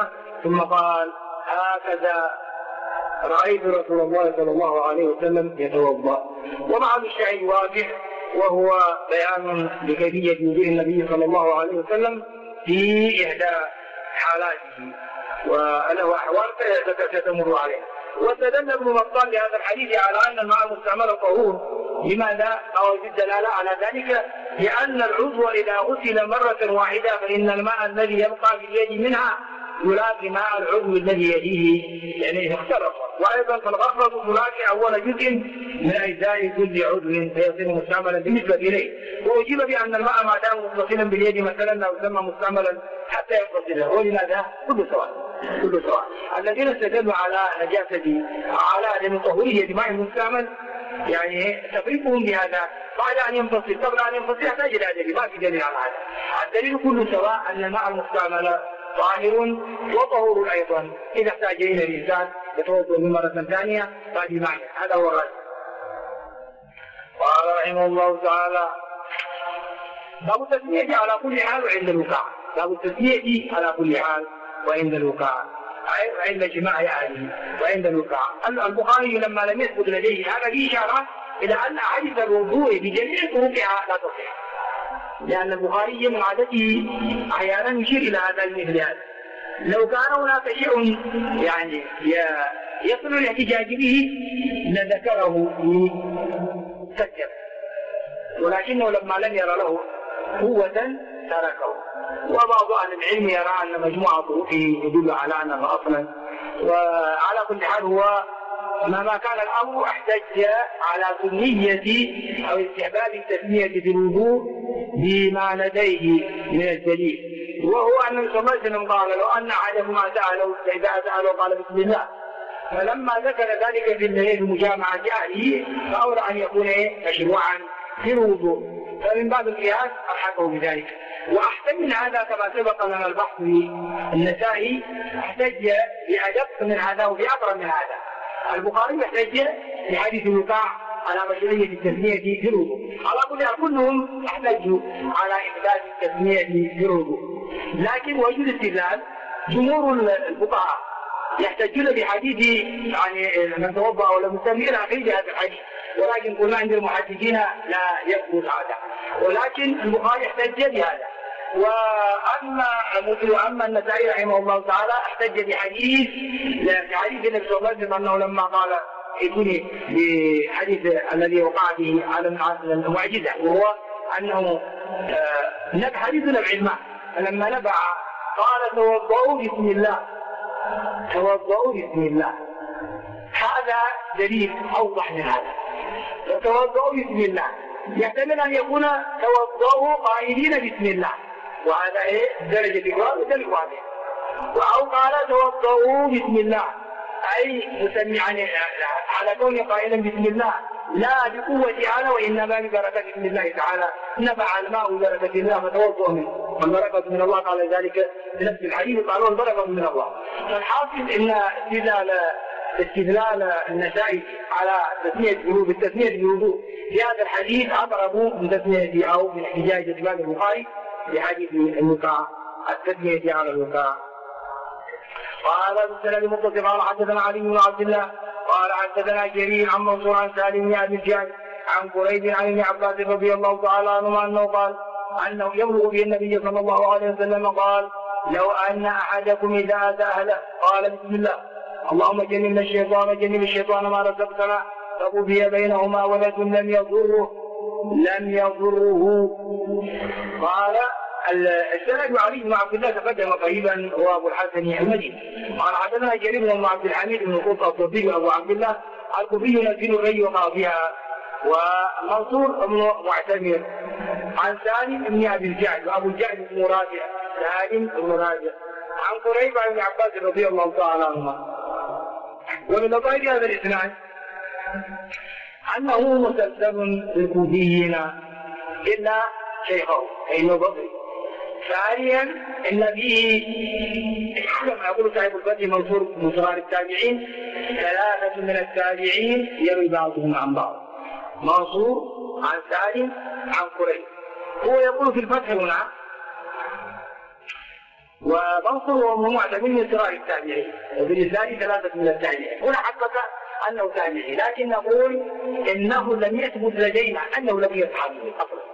A: ثم قال: هكذا رأيت رسول الله صلى الله عليه وسلم يتوضأ. وبعض الشيء واضح، وهو بيان بكيفية وضوء النبي صلى الله عليه وسلم في إحدى حالاته، وله أحوال ستمر عليها. واستدل ابن بطال لهذا الحديث على أن الماء المستعمل طهور. لماذا؟ أو الدلالة على ذلك لأن العضو إذا غسل مرة واحدة فإن الماء الذي يبقى في اليد منها يلاقي ماء العضو الذي يليه، يعني اختلط. وأيضا فالغسلة تلاقي أول جزء من أجزاء كل عضو فيصير مستعملا بالنسبة إليه. وأجيب بأن الماء ما دام متصلا باليد مثلا أو يسمى مستعملا حتى يتصل. ولماذا؟ كل سواء. الذين استدلوا على نجاسة على عدم طهورية ماء المستعمل يعني تفريقهم بهذا بعد أن ينفصل، قبل أن ينفصل يحتاج إلى دليل، ما في دليل على هذا. الدليل كل سواء أن الماء المستعمل طاهر وطهور أيضا، إذا احتاج إلى الإنسان يتوضأ مرة ثانية بعد معنى. هذا هو الرأي. قال رحمه الله تعالى: باب التسمية على كل حال وعند الوقاع. باب التسمية على كل حال وعند الوقاع، أي عند جماع أهله وعند الوقاع. البخاري لما لم يثبت لديه هذا فيه إشارة إلى أن أحاديث الوضوء بجميع طرقها لا تصح، لأن البخاري من عادته أحيانا يشير إلى هذا المثل هذا. لو كان هناك شيء يعني يصل الاحتجاج به لذكره في سجل، ولكنه لما لم ير له قوة تركه. وبعض أهل العلم يرى أن مجموعة طرقه يدل على أنه أصلا. وعلى كل حال هو مهما كان الأمر احتج على سنية أو استحباب التسمية في الوضوء بما لديه من الدليل، وهو أن النبي صلى الله عليه وسلم قال: لو أن أحدكم سأله إذا سأله قال بسم الله. فلما ذكر ذلك في مجامعة أهله فأولى أن يكون مشروعا في الوضوء، فمن باب القياس ألحقه بذلك. وأحتمل هذا كما سبق لنا البحث في النسائي، احتج بأدق من هذا وبأقرب من هذا. البخاري احتج في حديث الوقاع على مشروعية التسمية في الوضوء. على كل حال كلهم احتجوا على إثبات التسمية في الوضوء، لكن وجود الاستدلال جمهور الفقهاء يحتجون بحديث يعني من توضأ ولم يسمي إلى آخره هذا الحديث، ولكن قلنا عند المحدثين لا يثبت هذا، ولكن البخاري احتج بهذا. وأما النسائي رحمه الله تعالى احتج بحديث النبي صلى الله عليه وسلم أنه لما قال ائتوني بحديث الذي وقع به على المعجزة، وهو أنه حديث نبع الماء، فلما نبع قال: توضؤوا بسم الله، توضؤوا بسم الله. هذا دليل أوضح من هذا. توضؤوا بسم الله يحتمل أن يكون توضؤوا قائلين بسم الله، وهذا درجة إقرار ودليل واضح. أو قال: توضؤوا بسم الله، أي مسمعا على كون قائلا بسم الله لا بقوة تعالى، وإنما ببركة بسم الله تعالى. نبع الماء ببركة الله فتوضؤ منه، والبركة من الله قال ذلك في نفس الحديث، قالوا البركة من الله. فالحاصل إن استدلال النسائي على التسمية بالوضوء في هذا الحديث أقرب من تسمية أو من احتجاج الإمام البخاري في حديث الوقاع، التسمية على الوقاع. قال بالسند المتصل قال: حدثنا علي بن عبد الله قال: حدثنا جرير عن منصور عن سالم بن ابي الجعد عن قريب عن ابن عباس رضي الله تعالى عنهما انه قال: انه يبلغ به النبي صلى الله عليه وسلم قال: لو ان احدكم اذا اتى اهله قال بسم الله اللهم جنبنا الشيطان جنب الشيطان ما رزقتنا، فقضي بينهما ولد لم يضره. قال السند علي بن عبد الله تقدم قريبا هو ابو الحسن المدني. قال: حدثنا جرير بن عبد الحميد بن قطب الطبي ابو عبد الله الكوفي نزيل الري وقاضيها، ومنصور بن معتمر عن سالم بن ابي الجعد وابو الجعد بن رافع سالم بن رافع عن قريب عن ابن عباس رضي الله تعالى عنهما. ومن لطائف هذا الاسناد انه مسلسل بالكوفيين الا شيخه اي بصري. ثانيا ان فيه كما يقول صاحب الفتح منصور من صغار التابعين، ثلاثه من التابعين يروي بعضهم عن بعض. منصور عن سالم عن قريب. هو يقول في الفتح هنا ومنصور وهو معتمد من صغار التابعين، وبالإسناد 3 من التابعين. هنا حقق أنه تابعي، لكن نقول إنه لم يثبت لدينا أنه لم يصحابي أصلا.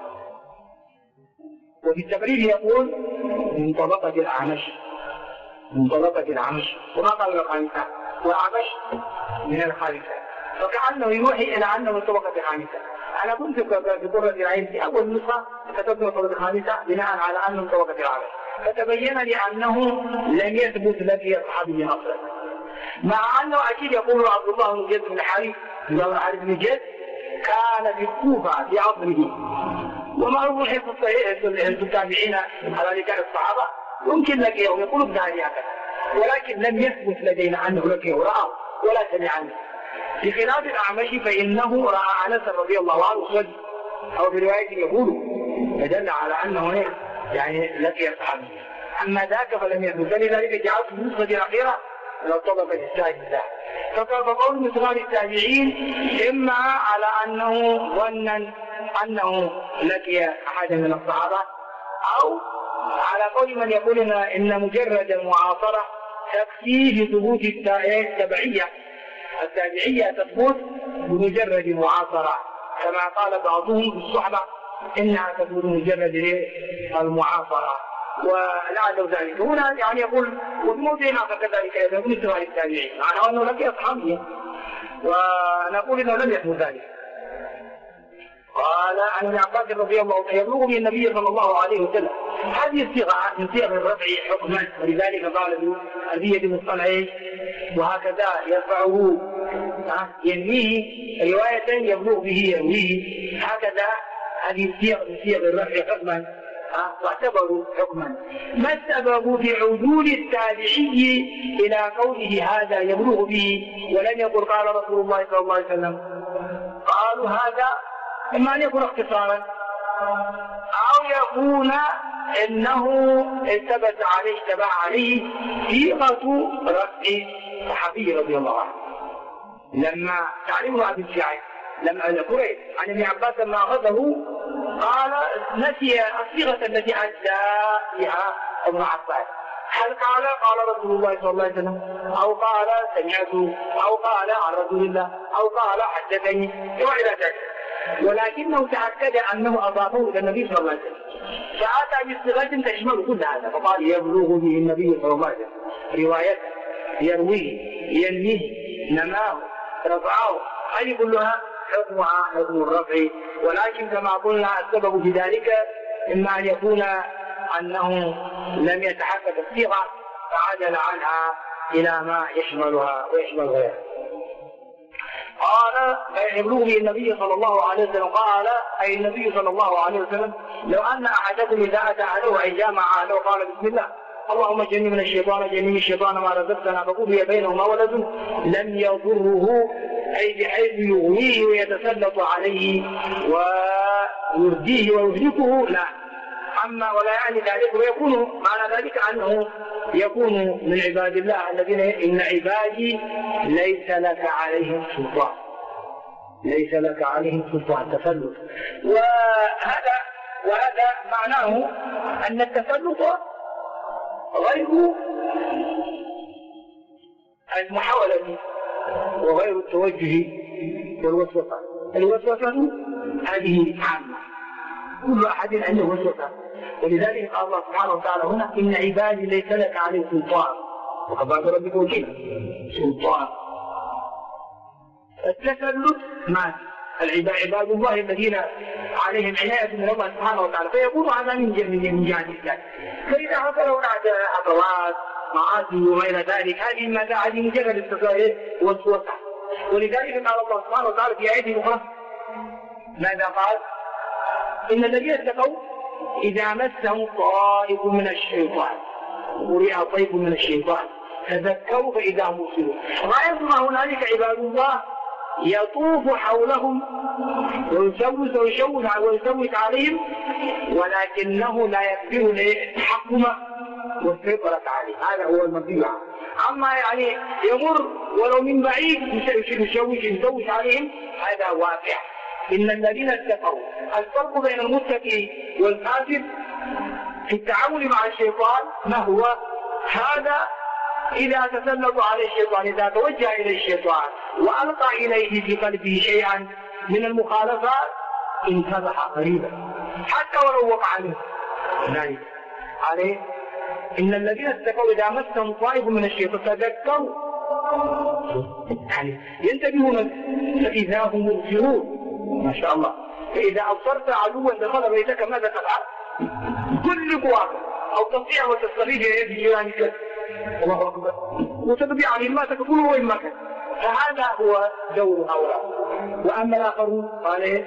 A: وفي التقرير يقول من طبقة الأعمش، من طبقة الأعمش، وما قال الخامسة، والأعمش من الخامسة، فكأنه يوحي إلى أنه من طبقة الخامسة. أنا كنت في قرة العين في أول نسخة كتبت من طبقة الخامسة بناء على أنه من طبقة الأعمش، فتبين لي أنه لم يثبت لدي أصحابي أصلا، مع أنه أكيد يقول عبد الله بن زيد بن الحارث بن جد كان في الكوفة في عصره، ومعروف حفظ التابعين على ذكر الصحابة يمكن لك يوم يقول بهذه هكذا، ولكن لم يثبت لدينا أنه لك رأى ولا سمع عنه. بخلاف الأعمش فإنه رأى أنس رضي الله عنه صدق، أو في رواية يقول فدل على أنه يعني لك يصحابي. أما ذاك فلم يثبت، لذلك جعلت في النسخة الأخيرة من الطبقة السادسة. فقول من صغار التابعين إما على أنه ظنا أنه لقي أحدا من الصحابة، أو على قول من يقول إن مجرد المعاصرة تكفي لثبوت التبعية، التابعية تثبت بمجرد المعاصرة، كما قال بعضهم في الصحبة إنها تثبت بمجرد المعاصرة ولعله ذلك. هنا يعني يقول وموضعنا فكذلك يكون من صغار التابعين، معناه أنه لقي أصحابه، ونقول إنه لم يثبت ذلك. قال عن ابن عباس رضي الله عنه يبلغ به النبي صلى الله عليه وسلم. هذه الصيغه من صيغ الرفع حكما، ولذلك قال ابن أبي المصطلحين وهكذا يرفعه ينميه، روايه يبلغ به يرويه، هكذا هذه الصيغ من صيغ الرفع حكما واعتبروا حكما. ما السبب في عدول التابعي الى قوله هذا يبلغ به ولم يقل قال رسول الله صلى الله عليه وسلم؟ قالوا هذا إما أن يكون اختصارا، أو يكون إنه ثبت عليه تبع عليه صيغة رفع الصحابي رضي الله عنه. لما تعلمه أبي الشعيب لما قريب عن ابن عباس لما أخذه قال نسي الصيغة التي أدى بها ابن عباس، هل قال رسول الله صلى الله عليه وسلم، أو قال سمعت، أو قال عن رسول الله، أو قال حدثني وإلى ذلك، ولكنه تأكد أنه أضافه إلى النبي صلى الله عليه وسلم، فأتى بصيغة تشمل كل هذا، فقال يبلغ به النبي صلى الله عليه وسلم، روايته يرويه ينميه نماه رفعه، هذه كلها حكمها حكم الرفع. ولكن كما قلنا السبب في ذلك إما أن يكون أنه لم يتحقق الصيغة فعدل عنها إلى ما يشملها ويشمل غيرها. قال يبلغ به النبي صلى الله عليه وسلم، قال أي النبي صلى الله عليه وسلم لو أن أحدكم إذا أتى أهله أي جامع أهله قال بسم الله اللهم جنبنا من الشيطان جنب الشيطان ما رزقتنا فقضي بينهما ولد لم يضره، أي بحيث يغويه ويتسلط عليه ويرديه ويهلكه، لا. أما ولا يعني ذلك، ويكون معنى ذلك أنه يكون من عباد الله الذين إن عبادي ليس لك عليهم سلطان، ليس لك عليهم سلطان تسلط. وهذا معناه أن التسلط غير المحاولة وغير التوجه والوسوسة. الوسوسة هذه عامة، كل أحد عنده وسوسة، ولذلك قال الله سبحانه وتعالى هنا إن عبادي ليس لك عليه سلطان وكفى بربك وكيلا. سلطان التسلط ما عباد الله الذين عليهم عناية من الله سبحانه وتعالى، فيكون هذا من جهة الإسلام. فإذا حصلوا عثرات معاصي وما إلى ذلك هذه المساعي مجرد التصرف والوسوسة. ولذلك قال الله سبحانه وتعالى في آية أخرى ماذا قال؟ إن الذين اتقوا إذا مسهم طائف من الشيطان ورئ طيف من الشيطان تذكروا فإذا هم مبصرون. رأيتم هنالك عباد الله يطوف حولهم ويشوش عليهم، ولكنه لا يقدر التحكم والسيطرة عليه، هذا هو المطيع. أما يعني يمر ولو من بعيد يشوش عليهم، هذا واقع. إن الذين اتقوا، الفرق بين المتقي والكافر في التعامل مع الشيطان ما هو هذا؟ إذا تسلط عليه الشيطان، إذا توجه إليه الشيطان وألقى إليه في قلبه شيئا من المخالفات انتبه قريبا حتى ولو وقع منه ذلك عليه. إن الذين اتقوا إذا مسهم طائف من الشيطان تذكروا، يعني ينتبهون فإذا هم مبصرون. ما شاء الله. فإذا أبصرت عدوا دخل بيتك ماذا تفعل؟ كل قواك أو تستطيع وتستفيد يد جيرانك، الله أكبر، وتتبع عن ما تكون وإما كان. فهذا هو دور هؤلاء. وأما الآخرون قال إيه؟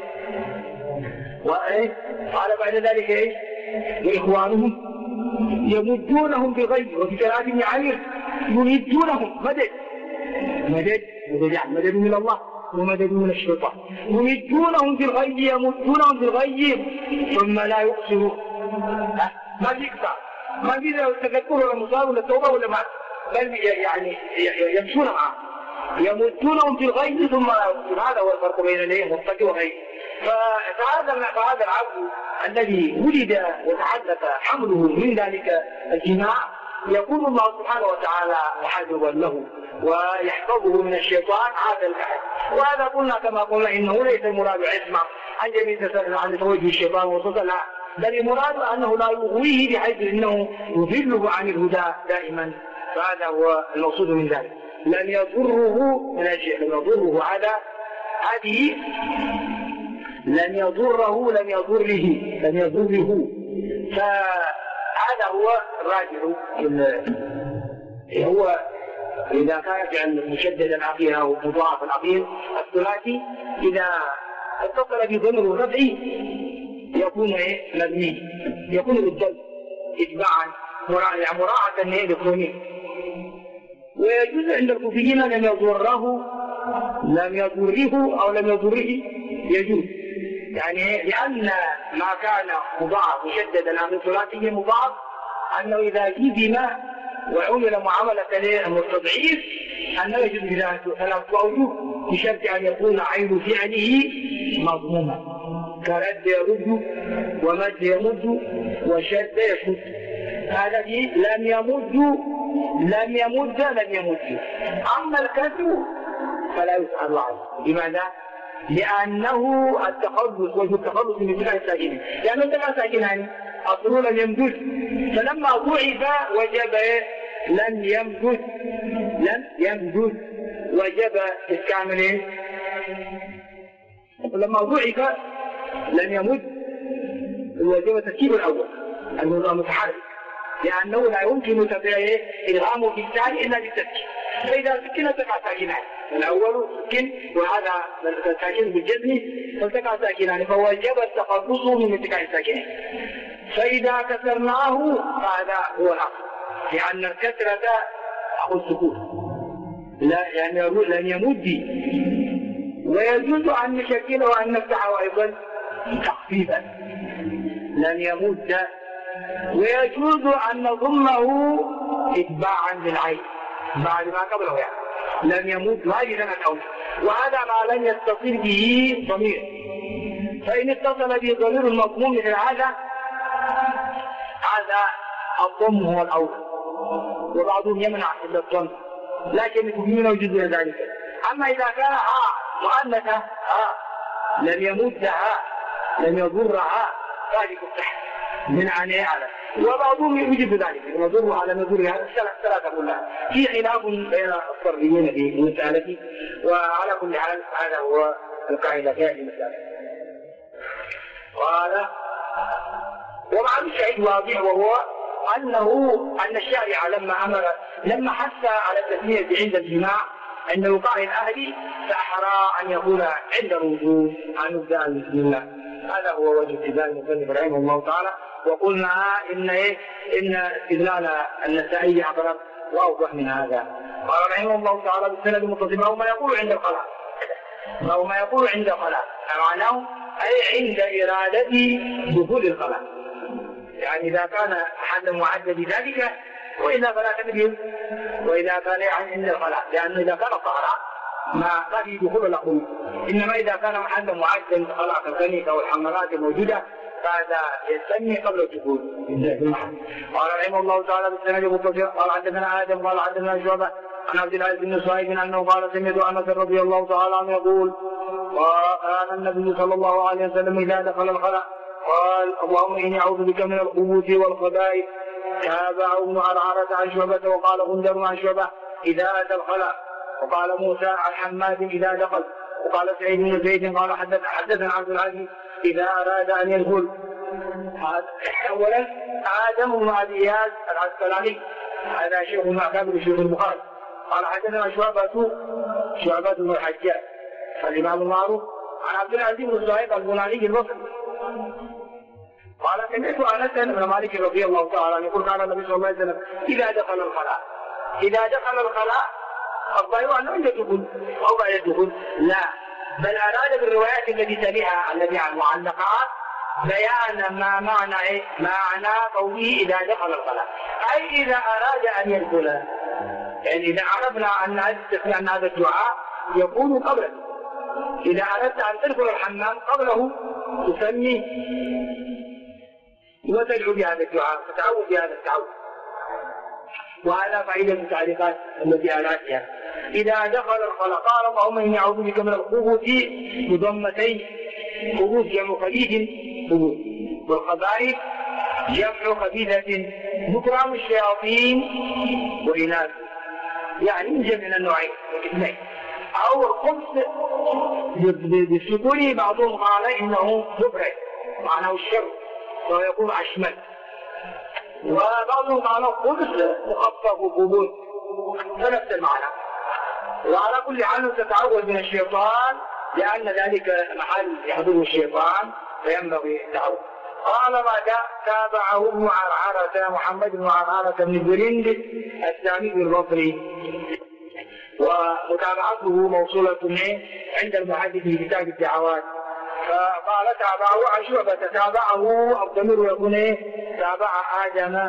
A: قال بعد ذلك إيه؟ وإخوانهم يمدونهم بغير، وفي كلام ابن عامر يمدونهم مدد من الله ومدد من الشيطان. يمدونهم في الغي، يمدونهم في الغي ثم لا يقصرون. ما في إقصار، ما في تذكر ولا مصاب ولا توبة ولا ما، بل يعني يمشون معه. يمدونهم في الغي ثم لا يقصرون. هذا هو الفرق بين المتقي وغيره. فهذا العبد الذي ولد وتحدث حمله من ذلك الجماع يكون الله سبحانه وتعالى محجبا له ويحفظه من الشيطان هذا الكحل. وهذا قلنا كما قلنا انه ليس المراد عصمه عن جميع عن توجه الشيطان وصوته، لا، بل المراد انه لا يغويه بحيث انه يضله عن الهدى دائما. فهذا هو المقصود من ذلك. لم يضره من الشيء، لم يضره هذه لم يضره لم يضره. فهذا هو الراجع. هو إذا كان فعل مشدد العقيل أو مضاعف العقيل الثلاثي إذا اتصل بضمير الرفع يكون مبني، يكون بالجلب اتباعا مراعاة للضمير. ويجوز عند الكوفيين لم يضره أو لم يضره يجوز، يعني لأن ما كان مضاعف مشددا عن الثلاثي مضاعف أنه إذا جزم وعمل معاملة المستضعيف أنه يجوز ثلاث أوجه بشرط أن يكون عين فعله مضمومة، كرد يرد ومد يمد وشد يشد. هذا لم يمد. أما الكسر فلا يسأل عنه. لماذا؟ لأنه التخلص من اتباع الساكنين، لأنه اتباع ساكنان أصله لم يمدد، فلما ضعف وجب لم يمدد وجب إسكامله. ولما ضعف لم يمد وجب تركيب الأول النظام المتحرك، لأنه لا يمكن تبعه إلغامه في الثاني إلا بالتسكين. فإذا سكن تقع ساكنان، الأول سكن وهذا ساكن بالجزم فالتقع ساكنان، فوجب التخلص من اتقاء الساكنين. فإذا كسرناه فهذا هو الأصل، لأن الكسرة أخو السكون لا يعني لن يمد. ويجوز أن نشكله وأن نفتحه أيضا تخفيفا لن يمد، ويجوز أن نضمه إتباعا للعين بعد ما قبله، يعني لم يمد هذه سنة أول. وهذا ما لم يتصل به ضمير، فإن اتصل به ضمير المضموم مثل هذا الضم هو الأول، وبعضهم يمنع إلا الضم، لكن يكون وجود ذلك. أما إذا كان مؤنثة لم يمدها لم يضرها فهذه تفتح من عنه على، وبعضهم يجب ذلك يضرها على مضرها. الثلاثة كلها في خلاف بين الصرفيين في المسألة، وعلى كل حال هذا هو القاعدة في هذه المسألة. قال ومع الشيء واضح، وهو أن الشارع لما حث على التسمية عند الجماع عند وقاع الأهل فأحرى أن يقول عند الوجود أن يبدأ بسم الله. هذا هو وجه استدلال المصنف رحمه الله تعالى. وقلنا إن استدلال النسائي أقرب وأوضح من هذا. قال رحمه الله تعالى بالسند المتصل أو ما يقول عند الخلاء، أو ما يقول عند الخلاء معناه أي عند إرادة دخول الخلاء، يعني إذا كان أحد معد بذلك، وإذا فلا تدري، وإذا كان عند الخلاء، لأنه إذا كان الطهراء ما في دخول الأقوم، إنما إذا كان أحد معد خلاء كالكنيسة والحمرات الموجودة بعد يستني قبل الدخول. قال رحمه الله تعالى بالسند المتصل قال حدثنا آدم قال حدثنا شعبة عن عبد العزيز بن صهيب انه قال سمعت انس رضي الله تعالى عنه يقول كان النبي صلى الله عليه وسلم اذا دخل الخلاء قال اللهم اني اعوذ بك من الخبث والخبائث. تابعه ابن عرعرة عن شعبة وقال غندر عن شعبة اذا اتى الخلاء، وقال موسى عن حماد اذا دخل، وقال سعيد بن زيد قال حدثنا عبد العزيز اذا اراد ان يدخل. اولا ادم بن ابي اياس العسقلاني هذا شيخ من اكابر شيوخ البخاري قال حدثنا شعبة بن الحجاج الامام المعروف عن عبد العزيز بن صهيب البناني البصري قال سمعت انس بن مالك رضي الله تعالى عنه يقول كان النبي صلى الله عليه وسلم اذا دخل الخلاء الظاهر انه يدخل او لا يدخل، لا بل اراد بالروايات التي تليها التي عن المعلقات بيان ما معنى قوله اذا دخل الخلاء، اي اذا اراد ان يدخل. يعني اذا عرفنا ان هذا الدعاء يكون قبله، اذا اردت ان تدخل الحمام قبله تسمي وتدعو بهذا الدعاء فتعود بهذا التعود. وهذا فائدة التعليقات التي آلاتها. إذا دخل الخلاء قال اللهم إني أعوذ بك من الخبث بضمتين، خبث جمع خبيث خبث، والخبائث جمع خبيثة ذكران الشياطين وإناث، يعني من جمع النوعين الاثنين. أو الخبث بالسكون بعضهم قال إنه مبعد معناه الشر ويكون أشمل، وبعضهم قال خبث مخفف قبول فنفس المعنى. وعلى كل حال تتعوذ من الشيطان لأن ذلك محل يحضره الشيطان فينبغي التعوذ. قال بعد تابعه ابن عرعرة محمد بن عرعرة بن برند الثاني البصري، ومتابعته موصولة عند المحدث في كتاب الدعوات. فقال تابعه عن شعبة، تابعه الضمير يكون تابع آدم،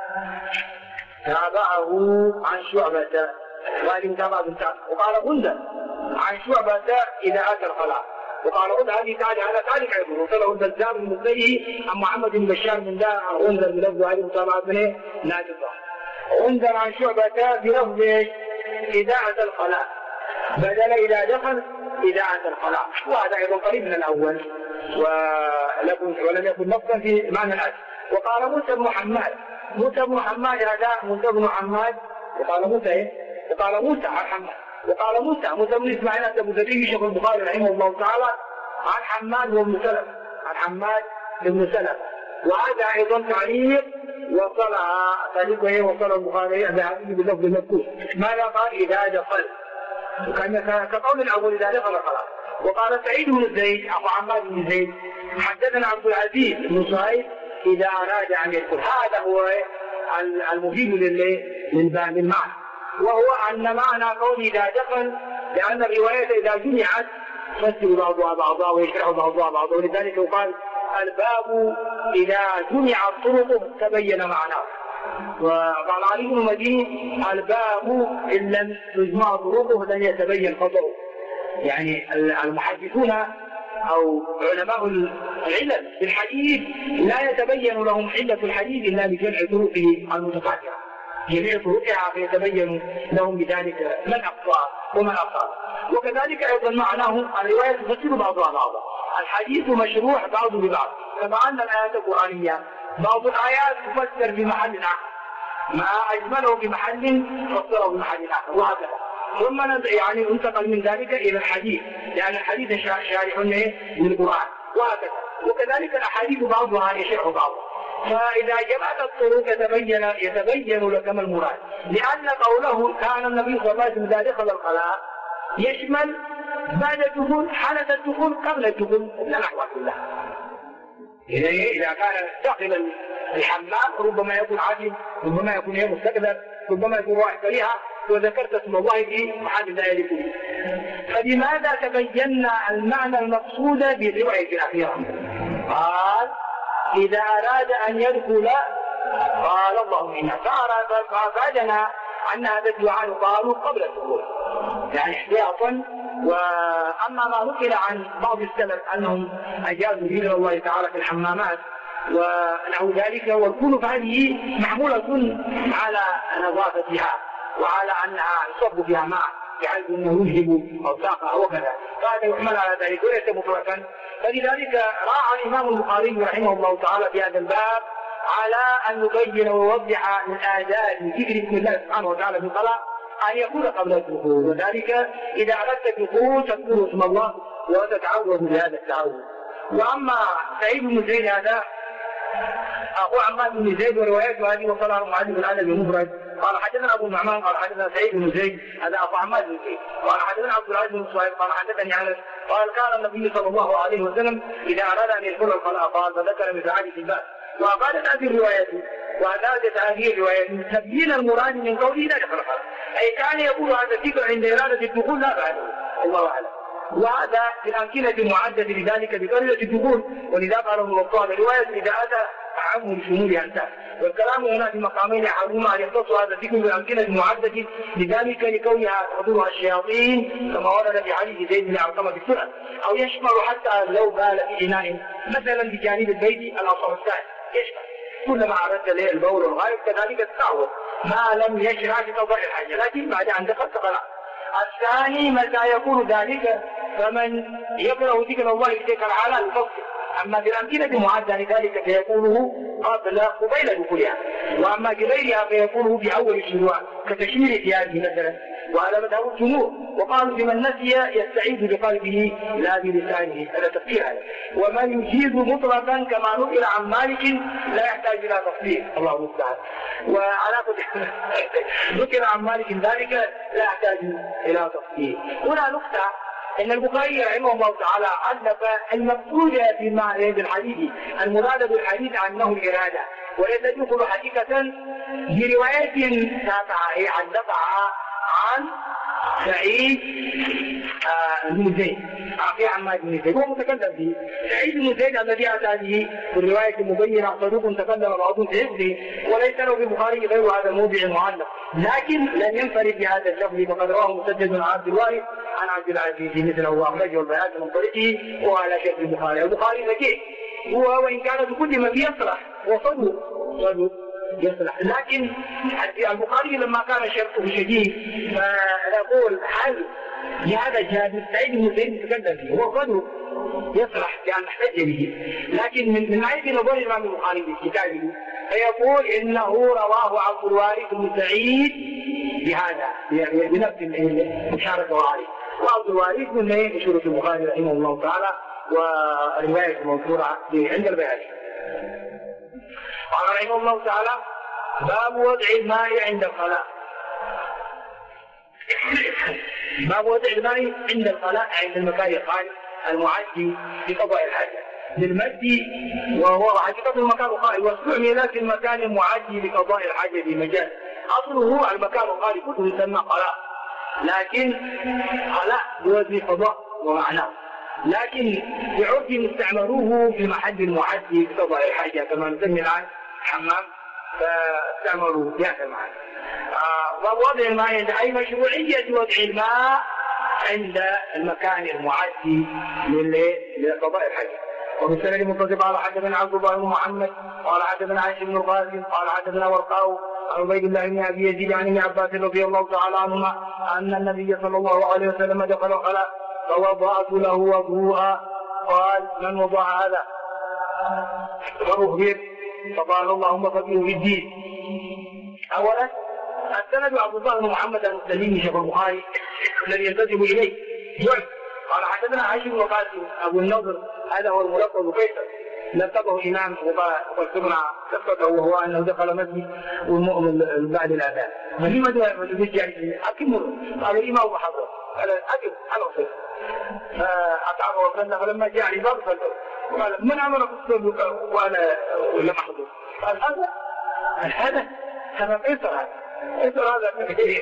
A: تابعه عن شعبة وهذه متابعة بالتابع. وقال غندر عن شعبة إذا أتى الخلاء، وقال غندر هذه تعليق عبر وصله البزار بن مسيء عن محمد بن بشار من دار عن غندر بلفظ هذه متابعة ناجزة. غندر عن شعبة بلفظ إذا أتى الخلاء بدل إذا دخل إذا أتى الخلاء، وهذا أيضا قريب من الأول ولم يكن نصا في معنى الآية. وقال موسى بن حماد هذا موسى بن حماد، وقال موسى عن حماد، وقال موسى بن إسماعيل التبوذكي شيخ البخاري رحمه الله تعالى عن حماد بن سلمة، وهذا أيضا تعليق وصل البخاري بهذه باللفظ المذكور. ماذا قال إذا دخل، وكان كقول الأول إذا دخل الخلاء. وقال سعيد بن زيد أبو عماد بن زيد حدثنا عبد العزيز بن صهيب إذا أراد أن يدخل. هذا هو المفيد للمعنى، وهو أن معنى قول إذا دخل لأن الرواية إذا جمعت تفسر بعضها بعضا ويشرح بعضها بعضا، ولذلك يقال الباب إذا جمعت طرقه تبين معناه. وقال علي بن مدين الباب إن لم تجمع طرقه لن يتبين خطره. يعني المحدثون أو علماء العلل في الحديث لا يتبين لهم علة الحديث إلا بجمع طرقه المتقاطعة، جميع طرقها فيتبين لهم بذلك من أخطأ ومن أخطأ. وكذلك أيضا معناه الرواية تفسر بعضها بعضا، الحديث مشروع بعض ببعض، كما أن الآيات القرآنية بعض الآيات تفسر في محل آخر، ما أجمله بمحل فسره بمحل آخر، وهكذا. ثم يعني انتقل من ذلك إلى الحديث، لأن الحديث شارح للقرآن، وهكذا. وكذلك الأحاديث بعضها يشرح بعضها، فإذا جمعت الطرق يتبين لك ما المراد، لأن قوله كان النبي صلى الله عليه وسلم إذا دخل الخلاء يشمل بعد الدخول، حالة الدخول، قبل الدخول، من الأحوال كلها. إذا كان داخل الحمام ربما يكون عاجز، ربما يكون مستكبر، ربما يكون رايح كريهة وذكرت اسم الله في محل لا يليق به. فلماذا تبينا المعنى المقصود بالرواية الأخيرة؟ قال إذا أراد أن يدخل قال اللهم إنا، فأفادنا أن هذا الدعاء قالوا قبل الدخول، يعني احتياطا. وأما ما نقل عن بعض السلف أنهم أجازوا ذكر الله تعالى في الحمامات ونحو ذلك، والكنف هذه معمولة على نظافتها وعلى أنها يصب فيها ماء بحيث أنه يذهب أوساخها وكذا، فهذا يحمل على ذلك وليس مفردا. فلذلك راعى الإمام البخاري رحمه الله تعالى في هذا الباب على أن يبين ويوضح من آداب ذكر اسم الله سبحانه وتعالى في الصلاة أن يكون قبل الدخول، وذلك إذا أردت الدخول تذكر اسم الله وتتعوذ بهذا التعوذ. وأما سعيد بن زيد هذا أخو عمار بن زيد وروايته هذه وصلها المعلم الأدب المفرد قال حدثنا أبو النعمان قال حدثنا سعيد بن زيد هذا أخو عمار بن زيد قال حدثنا عبد العزيز بن صهيب قال حدثني أنس قال كان النبي صلى الله عليه وسلم إذا أراد أن يدخل الخلاء قال فذكر مثل حديث الباب. وأفادت هذه الروايات وأفادت هذه الروايات تبيين المراد من قوله لا يدخل الخلاء، أي كان يقول هذا الذكر عند إرادة الدخول لا بعده، الله أعلم. وهذا في الأمكنة المعدة لذلك بقرية الدخول، ولذا قاله الوقاء الرواية إذا أتى أعم لشمولها انتهى. والكلام هنا في مقامين أحدهما أن يختص هذا الذكر بالأمكنة المعدة لذلك لكونها تحضرها الشياطين كما ورد في حديث زيد بن أرقم في السنن، أو يشمل حتى لو بال في إناء مثلا بجانب البيت الأصل الثاني يشمل كلما أردت له البول والغائب كذلك التعوذ ما لم يشرع في قضاء الحاجة، لكن بعد أن دخلت خلاص. الثاني متى يكون ذلك فمن يقرأ ذكر الله في تلك الحالة يفصل. أما في الأمكنة المعدة لذلك فيكونه قبيل دخولها، وأما بغيرها فيكونه في أول الشروع كتشمير ثيابه مثلا، وهذا مذهب الجمهور. وقالوا لمن نسي يستعيذ بقلبه لا بلسانه، هذا تفسير هذا. ومن يجيز مطلقا كما نقل عن مالك لا يحتاج إلى تفسير، الله المستعان. وعلى ذكر عن مالك ذلك لا يحتاج إلى تفسير. هنا نقطة إن البخاري رحمه الله تعالى علق المقصود في معنى الحديث، المراد بالحديث عنه الإرادة، وليس يدخل حقيقة برواية ساقعة علقها عن سعيد بن زيد أخي عمار بن زيد، هو متكلم فيه. سعيد بن زيد الذي أتى به في الرواية المبينة صدوق تكلم بعضهم في حفظه، وليس له في البخاري غير هذا الموضع المعلق، لكن لم ينفرد بهذا اللفظ فقد رواه مسدد عن عبد الوارث عن عبد العزيز مثله وأخرجه البيهقي من طريقه وعلى شكل البخاري. البخاري ذكي هو وإن كان بكل ما فيه يصلح وصدوق يصلح، لكن البخاري لما كان شرطه شديد فنقول هل لهذا الجانب سعيد بن زيد يتكلم فيه هو صدوق يصلح لأن نحتج به، لكن من ناحية نظر الإمام البخاري في كتابه فيقول إنه رواه عبد الوارث بن سعيد بهذا بنفس المشاركة عليه، وعبد الوارث من مشهور البخاري رحمه الله تعالى والرواية المنصورة عند البيهقي. قال رحمه الله تعالى باب وضع الماء عند الخلاء. باب وضع الماء عند الخلاء عند المكان الخالي المعد لقضاء الحاجة للمد، وهو حقيقة المكان الخالي واستعمل في المكان المعد لقضاء الحاجة بمجال أصله المكان الخالي كله يسمى خلاء، لكن خلاء بوزن قضاء ومعناه، لكن بعرف استعملوه في محل المعد لقضاء الحاجة كما نسمي الآن حمام فاستعملوا في هذا المعنى. ووضع الماء عند أي مشروعية وضع الماء عند المكان المعد لقضاء الحاجة. وبالسند المتصل قال حدثنا عبد الله بن محمد قال حدثنا عائشة بن القاسم قال حدثنا ورقاء عن عبيد الله بن ابي يزيد عن ابن عباس رضي الله تعالى عنهما ان النبي صلى الله عليه وسلم دخل الخلاء فوضعت له وضوءا قال من وضع هذا؟ فأخبر فقال اللهم فقهه في الدين. اولا السند عبد الله بن محمد المسلمي شيخ البخاري الذي ينتسب اليه قال حدثنا عائشة بن القاسم ابو النضر هذا هو الملقب قيصر لقبه امام وقسمنا قصته وهو انه دخل مسجد والمؤمن بعد الاذان فلما يعني اكمل قال الامام ابو حفص قال اكل انا اصل فاتعب وصلنا فلما جاء لي باب قال من امر بالصدق وانا لم احضر قال هذا كان قيصر هذا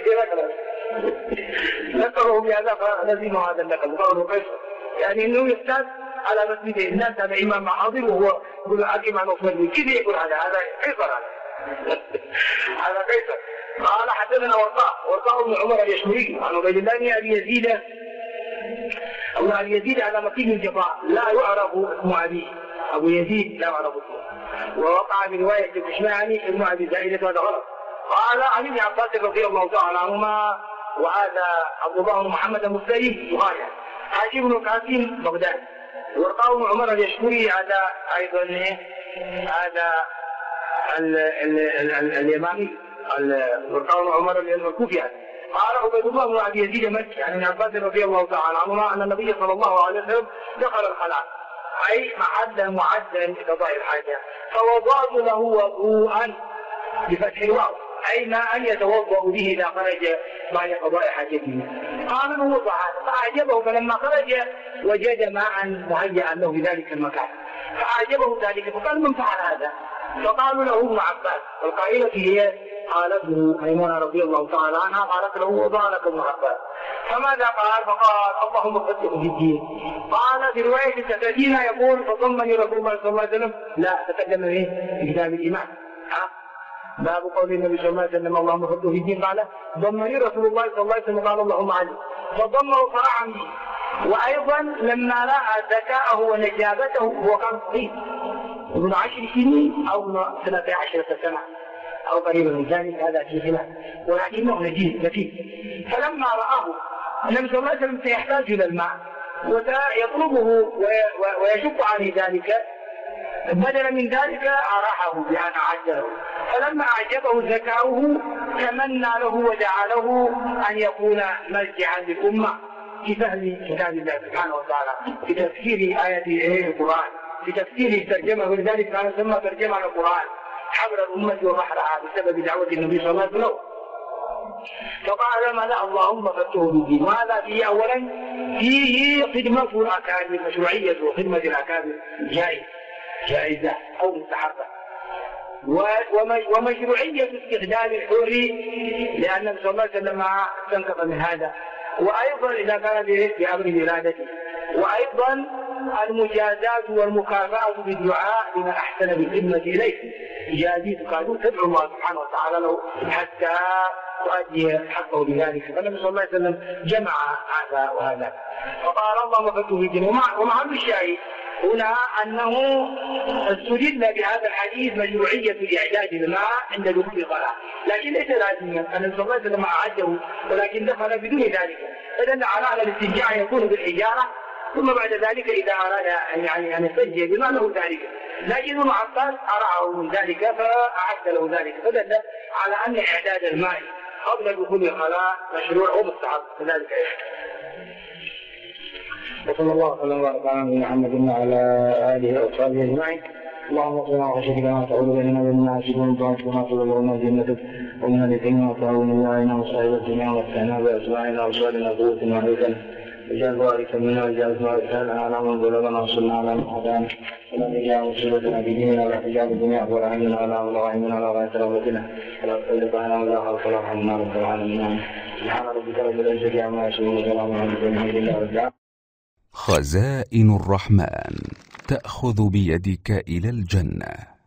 A: ذكره بهذا فلزم هذا اللقب قالوا قيصر يعني انه يحتاج على مسجد الناس هذا امام حاضر وهو يقول حكيم عن اصول كيف يقول هذا قيصر هذا قيصر قال حدثنا ورقاء بن عمر اليشكري عن عبيد الله بن ابي يزيد أبو أبي يزيد على مقيم الجفاء لا يعرف اسم أبيه، أبو يزيد لا يعرف اسمه، ووقع برواية الإشماعي ابن أبي زائدة هذا غلط. قال عن ابن عباس رضي الله تعالى عنهما، وهذا عبد الله بن محمد المسلم بخاري، حاجب بن القاسم بغداد، ورقاء بن عمر اليشكري هذا أيضا هذا اليماني، ورقاء بن عمر الكوفي. قال عبيد الله بن ابي يزيد مكي عن ابن عباس رضي الله تعالى عنهما ان النبي صلى الله عليه وسلم دخل الخلاء، اي محلا معدا لقضاء الحاجه، فوضعت له وضوءا بفتح الواو، اي ماء يتوضا به اذا خرج بعد قضاء حاجته. قال له وضعها فاعجبه، فلما خرج وجد ماء مهيئا له في ذلك المكان فاعجبه ذلك، فقال من فعل هذا؟ فقالوا له ابن عباس، والقائله هي قالته ميمونة رضي الله تعالى عنها، قالت له وضع لك ابن عباس. فماذا قال؟ فقال اللهم فقهه في الدين. قال في رواية التسدين يقول فضمني رسول الله صلى الله عليه وسلم، لا تقدم به في كتاب الإيمان باب قول النبي صلى الله عليه وسلم اللهم فقهه في الدين، قال ضمني رسول الله صلى الله عليه وسلم، قال اللهم علي، فضمه صراحا به. وأيضا لما رأى ذكاءه ونجابته هو كان صغير ابن 10 سنين أو 12 سنة أو قريبا من ذلك، هذا في خلاف، ولكنه نجيب ذكي. فلما رآه النبي صلى الله عليه وسلم سيحتاج إلى الماء ويطلبه ويشق عليه ذلك، بدلا من ذلك أراحه بأن أعجله. فلما أعجبه ذكاؤه تمنى له ودعا له أن يكون مرجعا للأمة في فهم كتاب الله سبحانه وتعالى، في تفسير آيات القرآن، في تفسير ترجمة، ولذلك كان ثم ترجمة القرآن حبر الأمة وبحرها بسبب دعوة النبي صلى الله عليه وسلم. فقال ماذا؟ اللهم فقهه بالدين. وهذا فيه أولا فيه خدمة الأكابر، مشروعية وخدمة الأكابر جائزة أو مستحبة، ومشروعية استخدام الحر لأن النبي صلى الله عليه وسلم استنكف من هذا، وأيضا إذا كان بأمر ولادته، وأيضا المجازات والمكافأة بالدعاء لمن أحسن بالخدمة إليه، جازيت قالوا تدعو الله سبحانه وتعالى له حتى تؤدي حقه بذلك. فالنبي صلى الله عليه وسلم جمع هذا وهذا، فقال اللهم فقهه في الدين. ومحل الشاهد هنا أنه استدل بهذا الحديث مشروعية الإعداد للماء عند دخول الخلاء، لكن ليس لازما أن النبي صلى الله عليه وسلم أعده ولكن دخل بدون ذلك، فدل على أن الاستنجاء يكون بالحجارة، ثم بعد ذلك إذا أراد يعني أن يستنجي بما له ذلك، لكن ابن عباس أراه من ذلك فأعد له ذلك، فدل على أن إعداد الماء قبل دخول الخلاء مشروع ومستحب كذلك. وصلى الله وسلم وبارك على نبينا محمد وعلى آله وصحبه أجمعين. اللهم اغفر لنا وخشيتك ما تعود بيننا وبين معاصيكم وطاعتك ما تبلغنا جنتك، ومن اليقين ما تعود بنا علينا مصائب الدنيا ومتعنا بأسماعنا وأبصارنا قوة وحيدا، واجعل بارك منا واجعل باركنا على من ظلمنا وانصرنا على من عادانا، ولا تجعل مصيبتنا في ديننا ولا تجعل الدنيا اكبر همنا ولا مبلغ علمنا ولا غاية رغبتنا ولا تسلط علينا ولا خوف ولا رحمنا رب العالمين. سبحان ربك رب العزة عما يصفون وسلام على المرسلين والحمد لله رب العالمين.
B: خزائن الرحمن تأخذ بيدك إلى الجنة.